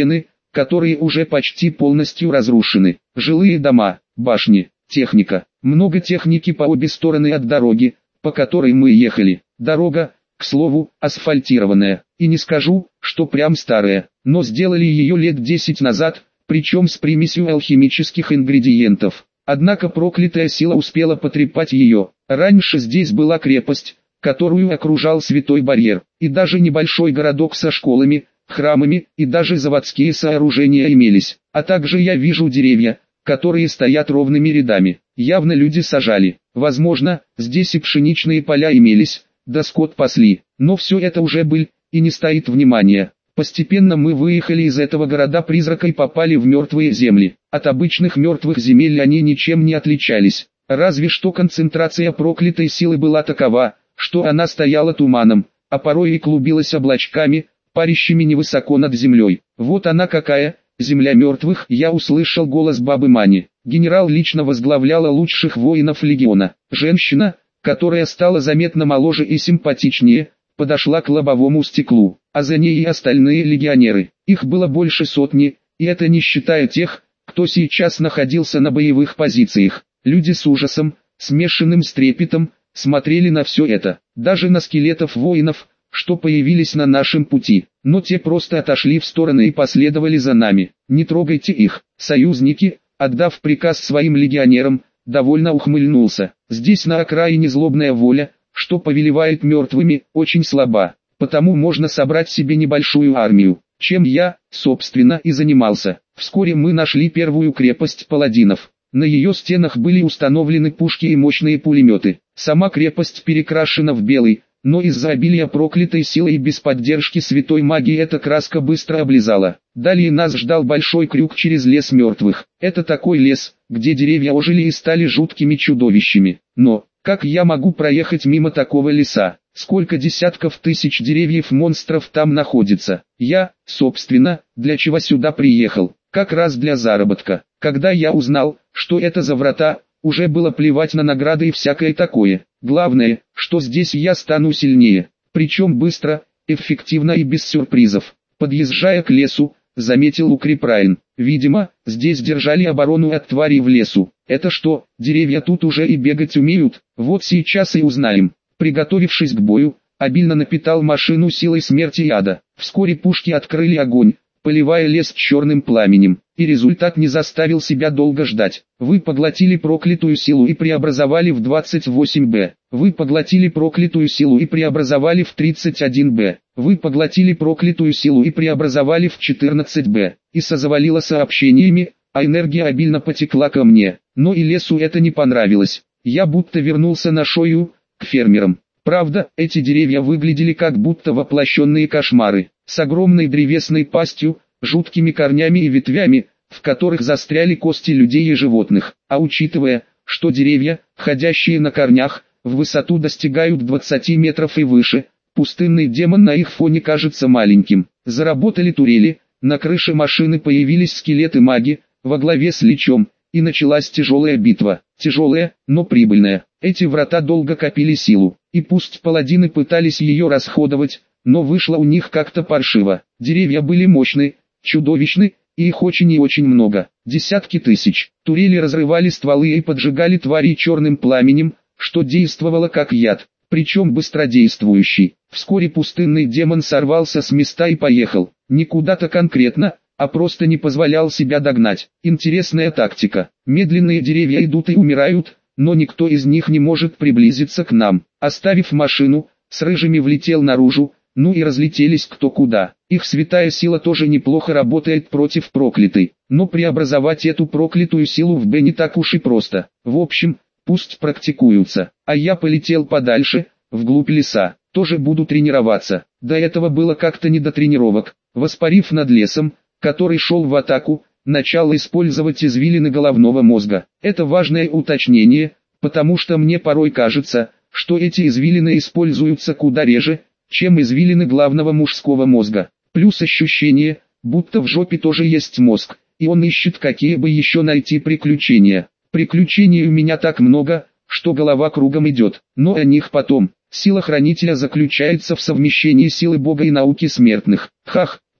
которые уже почти полностью разрушены. Жилые дома, башни, техника. Много техники по обе стороны от дороги, по которой мы ехали. Дорога, к слову, асфальтированная. И не скажу, что прям старая, но сделали ее лет десять назад, причем с примесью алхимических ингредиентов. Однако проклятая сила успела потрепать ее. Раньше здесь была крепость, которую окружал святой барьер, и даже небольшой городок со школами, храмами и даже заводские сооружения имелись. А также я вижу деревья, которые стоят ровными рядами. Явно люди сажали. Возможно, здесь и пшеничные поля имелись, да скот пасли. Но все это уже быль, и не стоит внимания. Постепенно мы выехали из этого города-призрака и попали в мертвые земли. От обычных мертвых земель они ничем не отличались. Разве что концентрация проклятой силы была такова, что она стояла туманом, а порой и клубилась облачками, парящими невысоко над землей. Вот она какая, земля мертвых. Я услышал голос бабы Мани. Генерал лично возглавляла лучших воинов легиона. Женщина, которая стала заметно моложе и симпатичнее, подошла к лобовому стеклу, а за ней и остальные легионеры. Их было больше сотни, и это не считая тех, кто сейчас находился на боевых позициях. Люди с ужасом, смешанным с трепетом, смотрели на все это, даже на скелетов воинов, что появились на нашем пути, но те просто отошли в стороны и последовали за нами. Не трогайте их. Союзники, отдав приказ своим легионерам, довольно ухмыльнулся. Здесь на окраине злобная воля, что повелевает мертвыми, очень слаба, потому можно собрать себе небольшую армию, чем я, собственно, и занимался. Вскоре мы нашли первую крепость паладинов. На ее стенах были установлены пушки и мощные пулеметы. Сама крепость перекрашена в белый, но из-за обилия проклятой силы и без поддержки святой магии эта краска быстро облизала. Далее нас ждал большой крюк через лес мертвых. Это такой лес, где деревья ожили и стали жуткими чудовищами. Но, как я могу проехать мимо такого леса? Сколько десятков тысяч деревьев-монстров там находится? Я, собственно, для чего сюда приехал? Как раз для заработка. Когда я узнал, что это за врата, уже было плевать на награды и всякое такое. Главное, что здесь я стану сильнее. Причем быстро, эффективно и без сюрпризов. Подъезжая к лесу, заметил укрепрайн. Видимо, здесь держали оборону от тварей в лесу. Это что, деревья тут уже и бегать умеют? Вот сейчас и узнаем. Приготовившись к бою, обильно напитал машину силой смерти и ада. Вскоре пушки открыли огонь, поливая лес черным пламенем, и результат не заставил себя долго ждать. Вы поглотили проклятую силу и преобразовали в двадцать восемь бэ. Вы поглотили проклятую силу и преобразовали в тридцать один бэ. Вы поглотили проклятую силу и преобразовали в четырнадцать бэ. Иса завалила сообщениями, а энергия обильно потекла ко мне. Но и лесу это не понравилось. Я будто вернулся на шою, к фермерам. Правда, эти деревья выглядели как будто воплощенные кошмары, с огромной древесной пастью, жуткими корнями и ветвями, в которых застряли кости людей и животных. А учитывая, что деревья, ходящие на корнях, в высоту достигают двадцати метров и выше, пустынный демон на их фоне кажется маленьким. Заработали турели, на крыше машины появились скелеты-маги, во главе с Личом, и началась тяжелая битва. Тяжелая, но прибыльная. Эти врата долго копили силу, и пусть паладины пытались ее расходовать, но вышло у них как-то паршиво. Деревья были мощны, чудовищны, и их очень и очень много. Десятки тысяч. Турели разрывали стволы и поджигали тварей черным пламенем, что действовало как яд, причем быстродействующий. Вскоре пустынный демон сорвался с места и поехал. Не куда-то конкретно, а просто не позволял себя догнать. Интересная тактика. Медленные деревья идут и умирают, но никто из них не может приблизиться к нам. Оставив машину, с рыжими влетел наружу, ну и разлетелись кто куда. Их святая сила тоже неплохо работает против проклятой, но преобразовать эту проклятую силу в Б не так уж и просто. В общем, пусть практикуются, а я полетел подальше, вглубь леса, тоже буду тренироваться. До этого было как-то не до тренировок. Воспарив над лесом, который шел в атаку, начал использовать извилины головного мозга. Это важное уточнение, потому что мне порой кажется, что эти извилины используются куда реже, чем извилины главного мужского мозга. Плюс ощущение, будто в жопе тоже есть мозг, и он ищет какие бы еще найти приключения. Приключений у меня так много, что голова кругом идет, но о них потом. Сила хранителя заключается в совмещении силы Бога и науки смертных. Хах,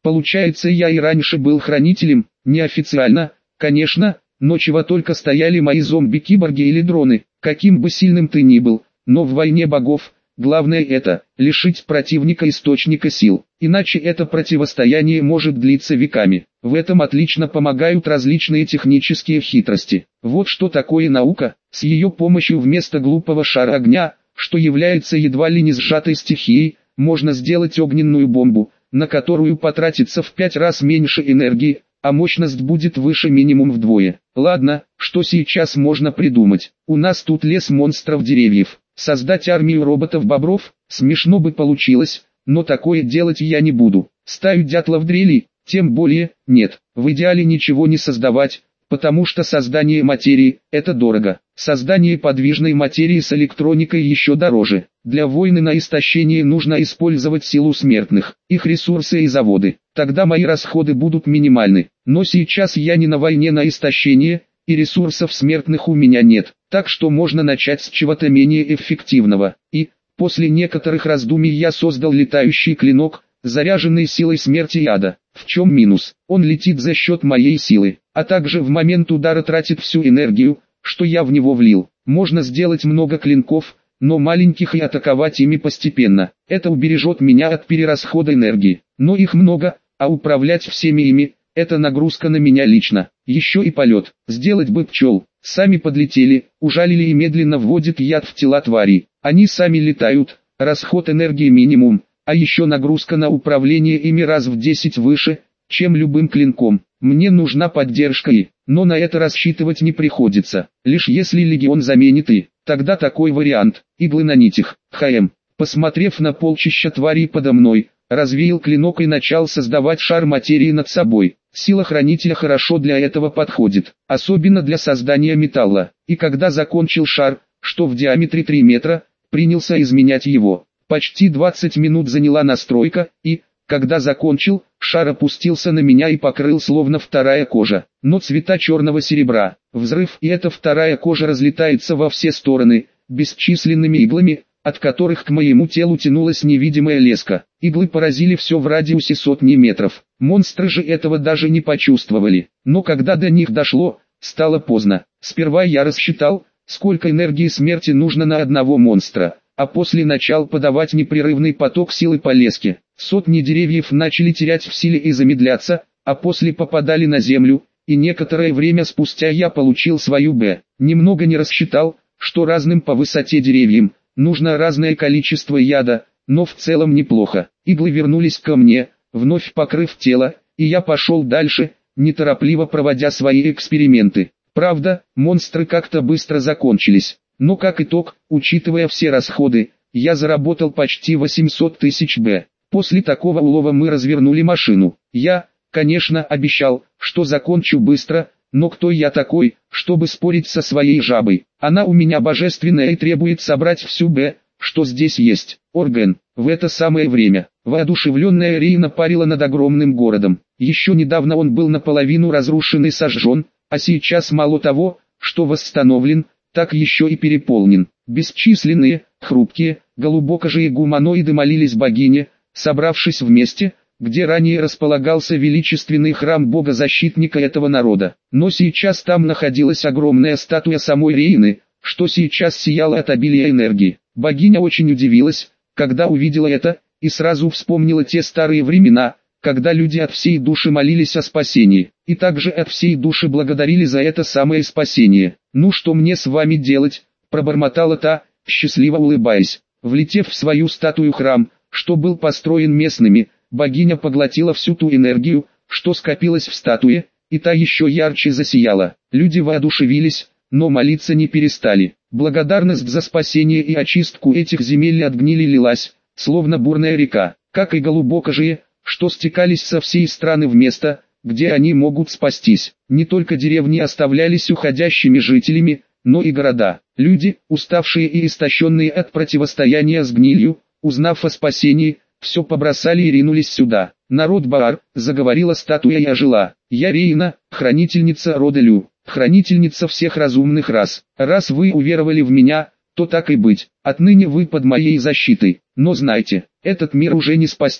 Получается, я и раньше был хранителем, неофициально, конечно, но чего только стояли мои зомби-киборги или дроны, каким бы сильным ты ни был, но в войне богов, главное это, лишить противника источника сил, иначе это противостояние может длиться веками. В этом отлично помогают различные технические хитрости. Вот что такое наука, с ее помощью вместо глупого шара огня, что является едва ли не сжатой стихией, можно сделать огненную бомбу, на которую потратится в пять раз меньше энергии, а мощность будет выше минимум вдвое. Ладно, что сейчас можно придумать? У нас тут лес монстров деревьев. Создать армию роботов-бобров, смешно бы получилось, но такое делать я не буду. Стаю дятлов дрели, тем более, нет, в идеале ничего не создавать, потому что создание материи – это дорого. Создание подвижной материи с электроникой еще дороже. Для войны на истощение нужно использовать силу смертных, их ресурсы и заводы. Тогда мои расходы будут минимальны. Но сейчас я не на войне на истощение, и ресурсов смертных у меня нет. Так что можно начать с чего-то менее эффективного. И, после некоторых раздумий я создал летающий клинок, заряженный силой смерти и ада. В чем минус? Он летит за счет моей силы, а также в момент удара тратит всю энергию, что я в него влил. Можно сделать много клинков, но маленьких, и атаковать ими постепенно. Это убережет меня от перерасхода энергии. Но их много, а управлять всеми ими – это нагрузка на меня лично. Еще и полет. Сделать бы пчел. Сами подлетели, ужалили и медленно вводят яд в тела тварей. Они сами летают, расход энергии минимум, а еще нагрузка на управление ими раз в десять выше, чем любым клинком. Мне нужна поддержка и, но на это рассчитывать не приходится. Лишь если легион заменит и, тогда такой вариант, иглы на нитях. ХМ. Посмотрев на полчища тварей подо мной, развеял клинок и начал создавать шар материи над собой. Сила хранителя хорошо для этого подходит, особенно для создания металла. И когда закончил шар, что в диаметре три метра, принялся изменять его. Почти двадцать минут заняла настройка, и, когда закончил, шар опустился на меня и покрыл словно вторая кожа, но цвета черного серебра. Взрыв, и эта вторая кожа разлетается во все стороны, бесчисленными иглами, от которых к моему телу тянулась невидимая леска. Иглы поразили все в радиусе сотни метров. Монстры же этого даже не почувствовали. Но когда до них дошло, стало поздно. Сперва я рассчитал, сколько энергии смерти нужно на одного монстра, а после начал подавать непрерывный поток силы по леске. Сотни деревьев начали терять в силе и замедляться, а после попадали на землю, и некоторое время спустя я получил свою Б. Немного не рассчитал, что разным по высоте деревьям нужно разное количество яда, но в целом неплохо. Иглы вернулись ко мне, вновь покрыв тело, и я пошел дальше, неторопливо проводя свои эксперименты. Правда, монстры как-то быстро закончились, но как итог, учитывая все расходы, я заработал почти восемьсот тысяч Б. После такого улова мы развернули машину. Я, конечно, обещал, что закончу быстро, но кто я такой, чтобы спорить со своей жабой? Она у меня божественная и требует собрать всю Б, что здесь есть. Орган. В это самое время, воодушевленная Рейна парила над огромным городом. Еще недавно он был наполовину разрушен и сожжен, а сейчас мало того, что восстановлен, так еще и переполнен. Бесчисленные, хрупкие, голубокожие гуманоиды молились богине, собравшись вместе, где ранее располагался величественный храм бога-защитника этого народа. Но сейчас там находилась огромная статуя самой Рейны, что сейчас сияла от обилия энергии. Богиня очень удивилась, когда увидела это, и сразу вспомнила те старые времена, когда люди от всей души молились о спасении, и также от всей души благодарили за это самое спасение. «Ну что мне с вами делать?» – пробормотала та, счастливо улыбаясь. Влетев в свою статую-храм, что был построен местными, богиня поглотила всю ту энергию, что скопилась в статуе, и та еще ярче засияла. Люди воодушевились, но молиться не перестали. Благодарность за спасение и очистку этих земель от гнили лилась, словно бурная река, как и голубокожие, что стекались со всей страны в место, где они могут спастись. Не только деревни оставлялись уходящими жителями, но и города. Люди, уставшие и истощенные от противостояния с гнилью, узнав о спасении, все побросали и ринулись сюда. «Народ Баар», — заговорила статуя и ожила. «Я Рейна, хранительница рода Лю, хранительница всех разумных рас. Раз вы уверовали в меня, то так и быть, отныне вы под моей защитой. Но знайте, этот мир уже не спасти.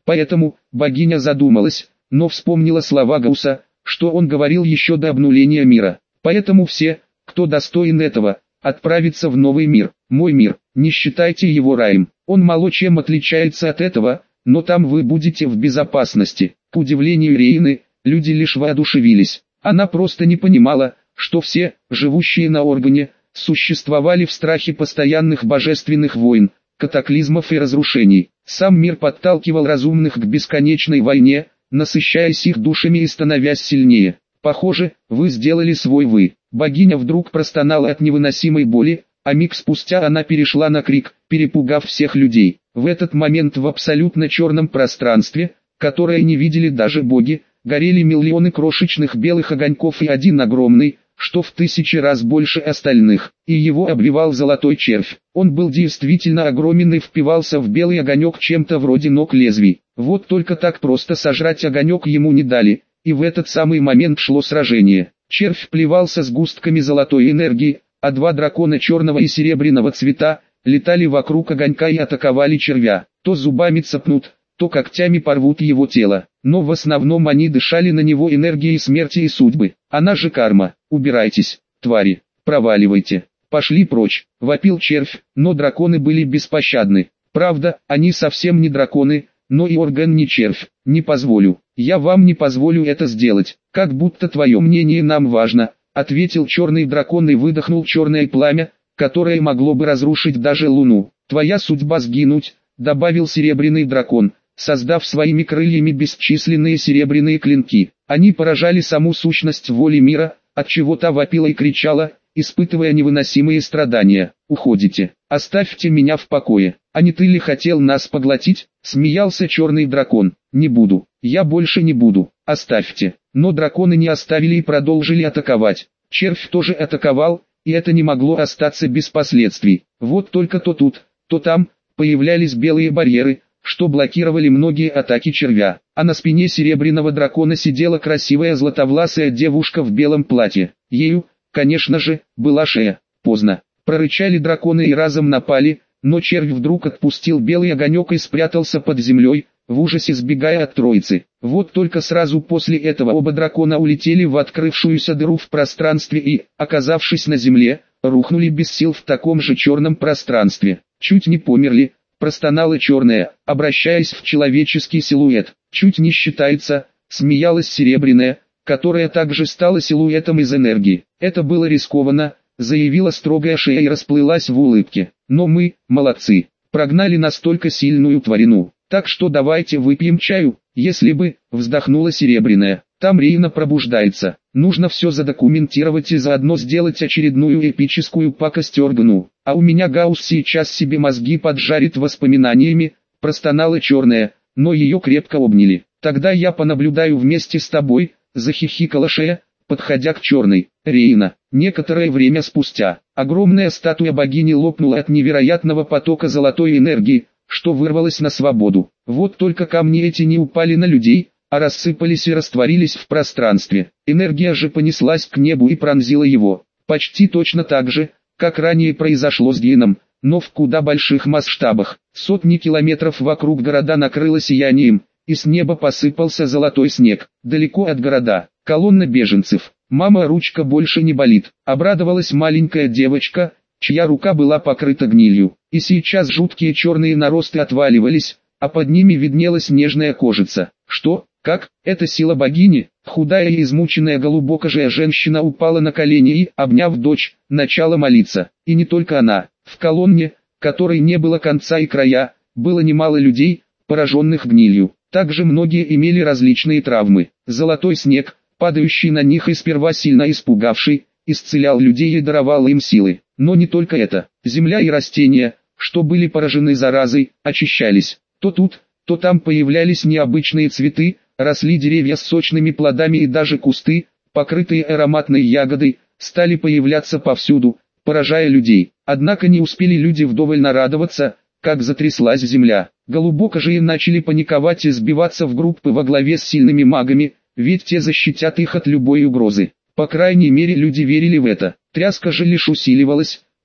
Поэтому богиня задумалась, но вспомнила слова Гауса, что он говорил еще до обнуления мира. Поэтому все, кто достоин этого, отправится в новый мир, мой мир. Не считайте его раем, он мало чем отличается от этого, но там вы будете в безопасности. К удивлению Рейны, люди лишь воодушевились. Она просто не понимала, что все, живущие на Органе, существовали в страхе постоянных божественных войн, катаклизмов и разрушений. Сам мир подталкивал разумных к бесконечной войне, насыщаясь их душами и становясь сильнее. Похоже, вы сделали свой вы. Богиня вдруг простонала от невыносимой боли, а миг спустя она перешла на крик, перепугав всех людей. В этот момент в абсолютно черном пространстве, которое не видели даже боги, горели миллионы крошечных белых огоньков и один огромный, что в тысячи раз больше остальных, и его обвивал золотой червь. Он был действительно огромен и впивался в белый огонек чем-то вроде ног лезвий. Вот только так просто сожрать огонек ему не дали, и в этот самый момент шло сражение. Червь плевался сгустками золотой энергии, а два дракона черного и серебряного цвета летали вокруг огонька и атаковали червя. То зубами цапнут, то когтями порвут его тело, но в основном они дышали на него энергией смерти и судьбы. Она же карма. «Убирайтесь, твари, проваливайте, пошли прочь», — вопил червь, но драконы были беспощадны. Правда, они совсем не драконы, но и Орган не червь. «Не позволю, я вам не позволю это сделать, как будто твое мнение нам важно», — ответил черный дракон и выдохнул черное пламя, которое могло бы разрушить даже луну. «Твоя судьба сгинуть», — добавил серебряный дракон, создав своими крыльями бесчисленные серебряные клинки. Они поражали саму сущность воли мира, отчего та вопила и кричала, испытывая невыносимые страдания. «Уходите, оставьте меня в покое, а не ты ли хотел нас поглотить?» — смеялся черный дракон. «Не буду, я больше не буду, оставьте». Но драконы не оставили и продолжили атаковать. Червь тоже атаковал, и это не могло остаться без последствий. Вот только то тут, то там появлялись белые барьеры, что блокировали многие атаки червя, а на спине серебряного дракона сидела красивая златовласая девушка в белом платье. Ею, конечно же, была шея. Поздно. Прорычали драконы и разом напали, но червь вдруг отпустил белый огонек и спрятался под землей, в ужасе сбегая от троицы. Вот только сразу после этого оба дракона улетели в открывшуюся дыру в пространстве и, оказавшись на земле, рухнули без сил в таком же черном пространстве. Чуть не померли, простонала черная, обращаясь в человеческий силуэт. «Чуть не считается», смеялась серебряная, которая также стала силуэтом из энергии. «Это было рискованно», заявила строгая шея и расплылась в улыбке. «Но мы, молодцы, прогнали настолько сильную тварину. Так что давайте выпьем чаю». «Если бы», вздохнула серебряная, «там Рейна пробуждается. Нужно все задокументировать и заодно сделать очередную эпическую пакость Органу. А у меня Гаус сейчас себе мозги поджарит воспоминаниями», простонала черная, но ее крепко обняли. «Тогда я понаблюдаю вместе с тобой», захихикала шея, подходя к черной. «Рейна». Некоторое время спустя, огромная статуя богини лопнула от невероятного потока золотой энергии, что вырвалось на свободу. Вот только камни эти не упали на людей, а рассыпались и растворились в пространстве. Энергия же понеслась к небу и пронзила его. Почти точно так же, как ранее произошло с Геном, но в куда больших масштабах. Сотни километров вокруг города накрыло сиянием, и с неба посыпался золотой снег. Далеко от города, колонна беженцев. «Мама, ручка больше не болит», обрадовалась маленькая девочка, чья рука была покрыта гнилью. И сейчас жуткие черные наросты отваливались, а под ними виднелась нежная кожица. «Что? Как? Это сила богини?» Худая и измученная голубокожая женщина упала на колени и, обняв дочь, начала молиться. И не только она. В колонне, которой не было конца и края, было немало людей, пораженных гнилью. Также многие имели различные травмы. Золотой снег, падающий на них и сперва сильно испугавший, исцелял людей и даровал им силы. Но не только это. Земля и растения, что были поражены заразой, очищались. То тут, то там появлялись необычные цветы, росли деревья с сочными плодами и даже кусты, покрытые ароматной ягодой, стали появляться повсюду, поражая людей. Однако не успели люди вдоволь нарадоваться, как затряслась земля. Голубокожие начали паниковать и сбиваться в группы во главе с сильными магами, ведь те защитят их от любой угрозы. По крайней мере люди верили в это. Тряска же лишь усиливалась,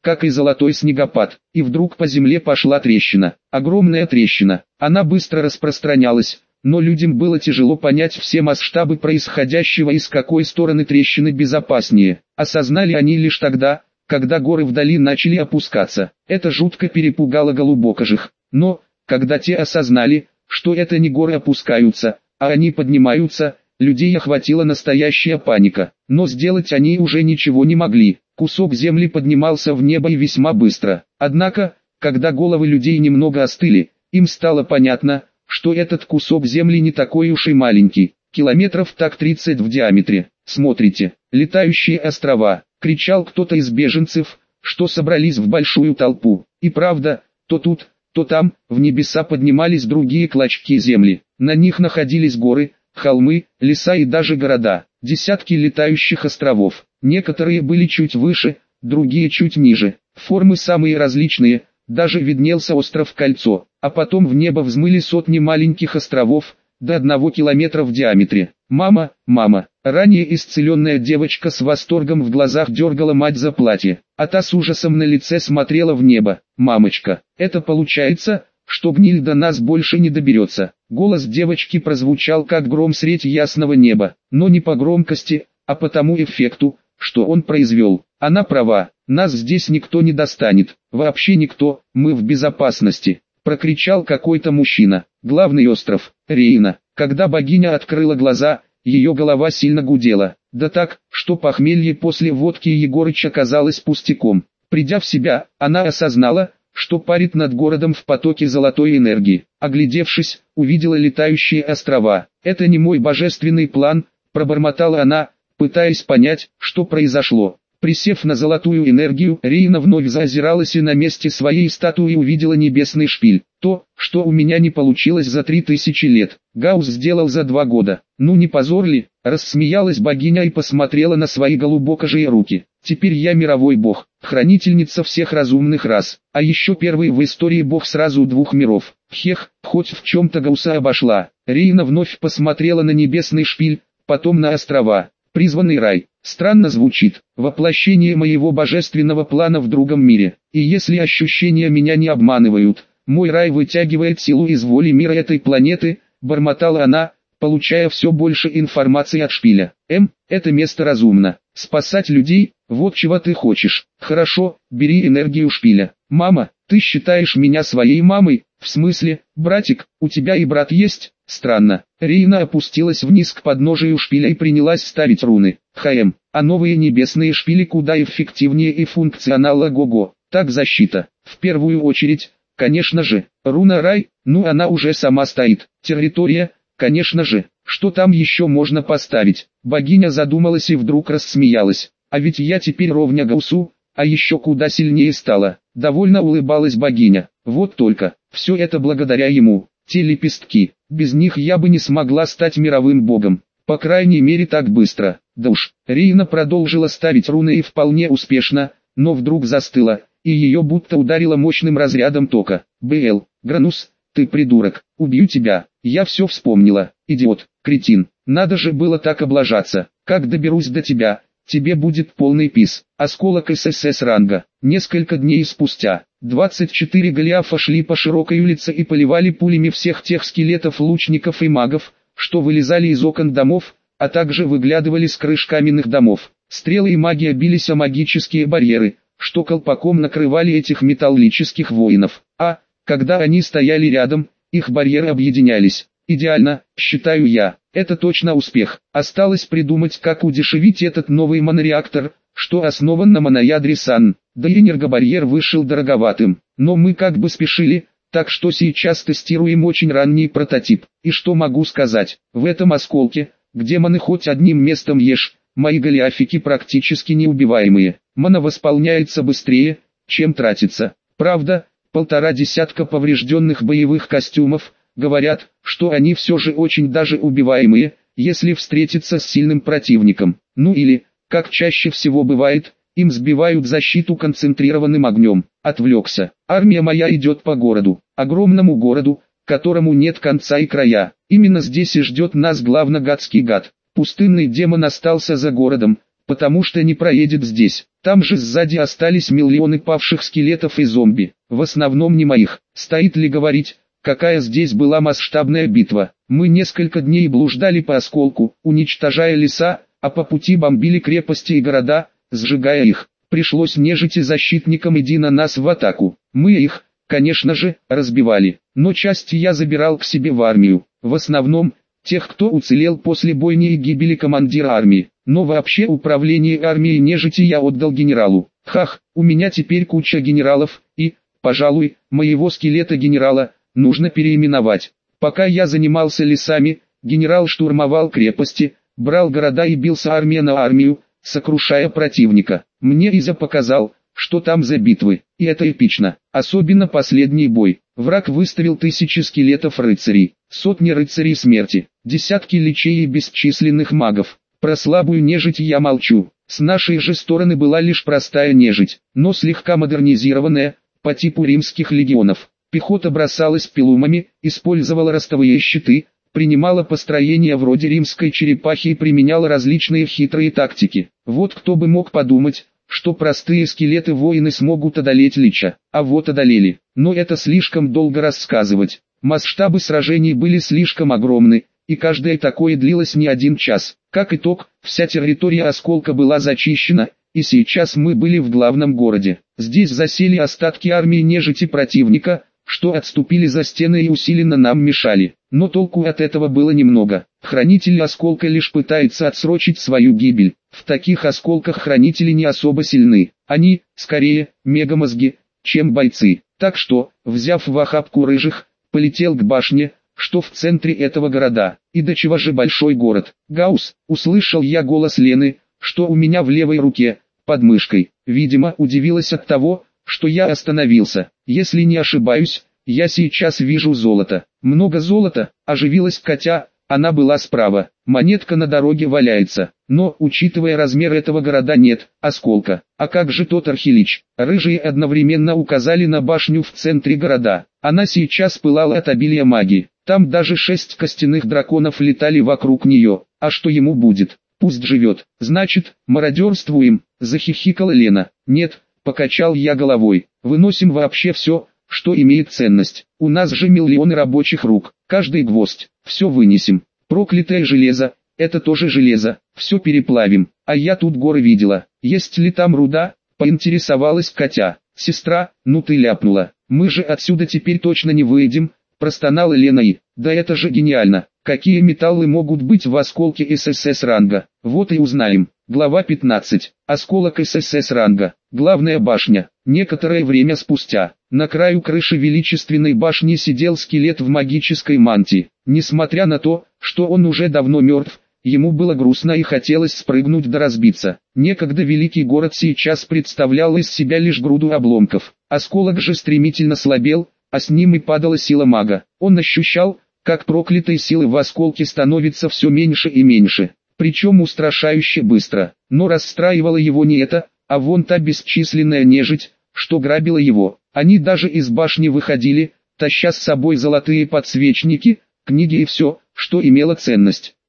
как и золотой снегопад, и вдруг по земле пошла трещина, огромная трещина. Она быстро распространялась, но людям было тяжело понять все масштабы происходящего и с какой стороны трещины безопаснее. Осознали они лишь тогда, когда горы вдали начали опускаться. Это жутко перепугало голубокожих, но, когда те осознали, что это не горы опускаются, а они поднимаются, людей охватила настоящая паника. Но сделать они уже ничего не могли. Кусок земли поднимался в небо и весьма быстро. Однако, когда головы людей немного остыли, им стало понятно, что этот кусок земли не такой уж и маленький, километров так тридцать в диаметре. «Смотрите, летающие острова!» — кричал кто-то из беженцев, что собрались в большую толпу. И правда, то тут, то там, в небеса поднимались другие клочки земли. На них находились горы, холмы, леса и даже города. Десятки летающих островов. Некоторые были чуть выше, другие чуть ниже. Формы самые различные, даже виднелся остров-кольцо. А потом в небо взмыли сотни маленьких островов, до одного километра в диаметре. «Мама, мама!» Ранее исцеленная девочка с восторгом в глазах дергала мать за платье, а та с ужасом на лице смотрела в небо. «Мамочка, это получается, что гниль до нас больше не доберется». Голос девочки прозвучал как гром средь ясного неба, но не по громкости, а по тому эффекту, что он произвел. Она права, нас здесь никто не достанет, вообще никто, мы в безопасности, прокричал какой-то мужчина. Главный остров, Рейна. Когда богиня открыла глаза, ее голова сильно гудела, да так, что похмелье после водки Егорыча казалось пустяком. Придя в себя, она осознала, что парит над городом в потоке золотой энергии. Оглядевшись, увидела летающие острова. «Это не мой божественный план», — пробормотала она, пытаясь понять, что произошло. Присев на золотую энергию, Рейна вновь заозиралась и на месте своей статуи увидела небесный шпиль. То, что у меня не получилось за три тысячи лет, Гаусс сделал за два года. Ну не позор ли? Рассмеялась богиня и посмотрела на свои голубокожие руки. Теперь я мировой бог, хранительница всех разумных рас, а еще первый в истории бог сразу двух миров. Хех, хоть в чем-то Гаусса обошла. Рейна вновь посмотрела на небесный шпиль, потом на острова. Призванный рай. Странно звучит, воплощение моего божественного плана в другом мире. И если ощущения меня не обманывают, мой рай вытягивает силу из воли мира этой планеты, бормотала она, получая все больше информации от шпиля. М, это место разумно. Спасать людей, вот чего ты хочешь. Хорошо, бери энергию шпиля. Мама, ты считаешь меня своей мамой? В смысле, братик, у тебя и брат есть? Странно. Рейна опустилась вниз к подножию шпиля и принялась ставить руны. ХМ, а новые небесные шпили куда эффективнее и функционала го-го. Так защита. В первую очередь, конечно же, руна рай, ну она уже сама стоит. Территория, конечно же, что там еще можно поставить? Богиня задумалась и вдруг рассмеялась. А ведь я теперь ровня Гауссу, а еще куда сильнее стала. Довольно улыбалась богиня. Вот только, все это благодаря ему. Те лепестки, без них я бы не смогла стать мировым богом. По крайней мере так быстро. Да уж, Рейна продолжила ставить руны и вполне успешно, но вдруг застыла, и ее будто ударило мощным разрядом тока. «БЛ, Гранус, ты придурок, убью тебя, я все вспомнила, идиот, кретин, надо же было так облажаться, как доберусь до тебя, тебе будет полный пис». Осколок ССС ранга. Несколько дней спустя, двадцать четыре Голиафа шли по широкой улице и поливали пулями всех тех скелетов лучников и магов, что вылезали из окон домов, а также выглядывали с крыш каменных домов. Стрелы и магия бились о магические барьеры, что колпаком накрывали этих металлических воинов. А, когда они стояли рядом, их барьеры объединялись. Идеально, считаю я. Это точно успех. Осталось придумать, как удешевить этот новый монореактор, что основан на моноядре сан. Да и энергобарьер вышел дороговатым. Но мы как бы спешили, так что сейчас тестируем очень ранний прототип. И что могу сказать, в этом осколке, где маны хоть одним местом ешь, мои голиафики практически неубиваемые. Мана восполняется быстрее, чем тратится. Правда, полтора десятка поврежденных боевых костюмов, говорят, что они все же очень даже убиваемые, если встретиться с сильным противником. Ну или, как чаще всего бывает, им сбивают защиту концентрированным огнем. Отвлекся. Армия моя идет по городу, огромному городу, которому нет конца и края. Именно здесь и ждет нас главный гадский гад. Пустынный демон остался за городом, потому что не проедет здесь. Там же сзади остались миллионы павших скелетов и зомби, в основном не моих. Стоит ли говорить, какая здесь была масштабная битва? Мы несколько дней блуждали по осколку, уничтожая леса, а по пути бомбили крепости и города, сжигая их. Пришлось нежити защитникам идти на нас в атаку. Мы их, конечно же, разбивали, но часть я забирал к себе в армию. В основном, тех, кто уцелел после бойни и гибели командира армии. Но вообще управление армией нежити я отдал генералу. Хах, у меня теперь куча генералов, и, пожалуй, моего скелета-генерала нужно переименовать. Пока я занимался лесами, генерал штурмовал крепости, брал города и бился армия на армию, сокрушая противника. Мне Иза показал, что там за битвы, и это эпично. Особенно последний бой. Враг выставил тысячи скелетов рыцарей, сотни рыцарей смерти, десятки личей и бесчисленных магов. Про слабую нежить я молчу. С нашей же стороны была лишь простая нежить, но слегка модернизированная, по типу римских легионов. Пехота бросалась пилумами, использовала ростовые щиты, принимала построения вроде римской черепахи и применяла различные хитрые тактики. Вот кто бы мог подумать, что простые скелеты-воины смогут одолеть лича. А вот одолели. Но это слишком долго рассказывать. Масштабы сражений были слишком огромны, и каждое такое длилось не один час. Как итог, вся территория осколка была зачищена, и сейчас мы были в главном городе. Здесь засели остатки армии нежити противника, что отступили за стены и усиленно нам мешали. Но толку от этого было немного. Хранитель осколка лишь пытается отсрочить свою гибель. В таких осколках хранители не особо сильны. Они, скорее, мегамозги, чем бойцы. Так что, взяв в охапку рыжих, полетел к башне, что в центре этого города. И до чего же большой город. Гаус, услышал я голос Лены, что у меня в левой руке, под мышкой. Видимо, удивилась от того, что я остановился. Если не ошибаюсь, я сейчас вижу золото. Много золота, оживилась Катя, она была справа. Монетка на дороге валяется. Но, учитывая размер этого города, нет осколка. А как же тот Архилич? Рыжие одновременно указали на башню в центре города. Она сейчас пылала от обилия магии. Там даже шесть костяных драконов летали вокруг нее. А что ему будет? Пусть живет. Значит, мародерствуем, захихикала Лена. Нет, покачал я головой. Выносим вообще все, что имеет ценность. У нас же миллионы рабочих рук. Каждый гвоздь. Все вынесем. Проклятое железо. Это тоже железо. Все переплавим. А я тут горы видела. Есть ли там руда? Поинтересовалась Катя. Сестра, ну ты ляпнула. Мы же отсюда теперь точно не выйдем. Простонала Лена и... Да это же гениально. Какие металлы могут быть в осколке ССС ранга? Вот и узнаем. Глава пятнадцать. Осколок ССС ранга. Главная башня. Некоторое время спустя, на краю крыши величественной башни сидел скелет в магической мантии. Несмотря на то, что он уже давно мертв, ему было грустно и хотелось спрыгнуть да разбиться. Некогда великий город сейчас представлял из себя лишь груду обломков. Осколок же стремительно слабел, а с ним и падала сила мага. Он ощущал, как проклятой силы в осколке становится все меньше и меньше, причем устрашающе быстро. Но расстраивало его не это, а вон та бесчисленная нежить, что грабила его. Они даже из башни выходили, таща с собой золотые подсвечники, книги и все, что имело ценность.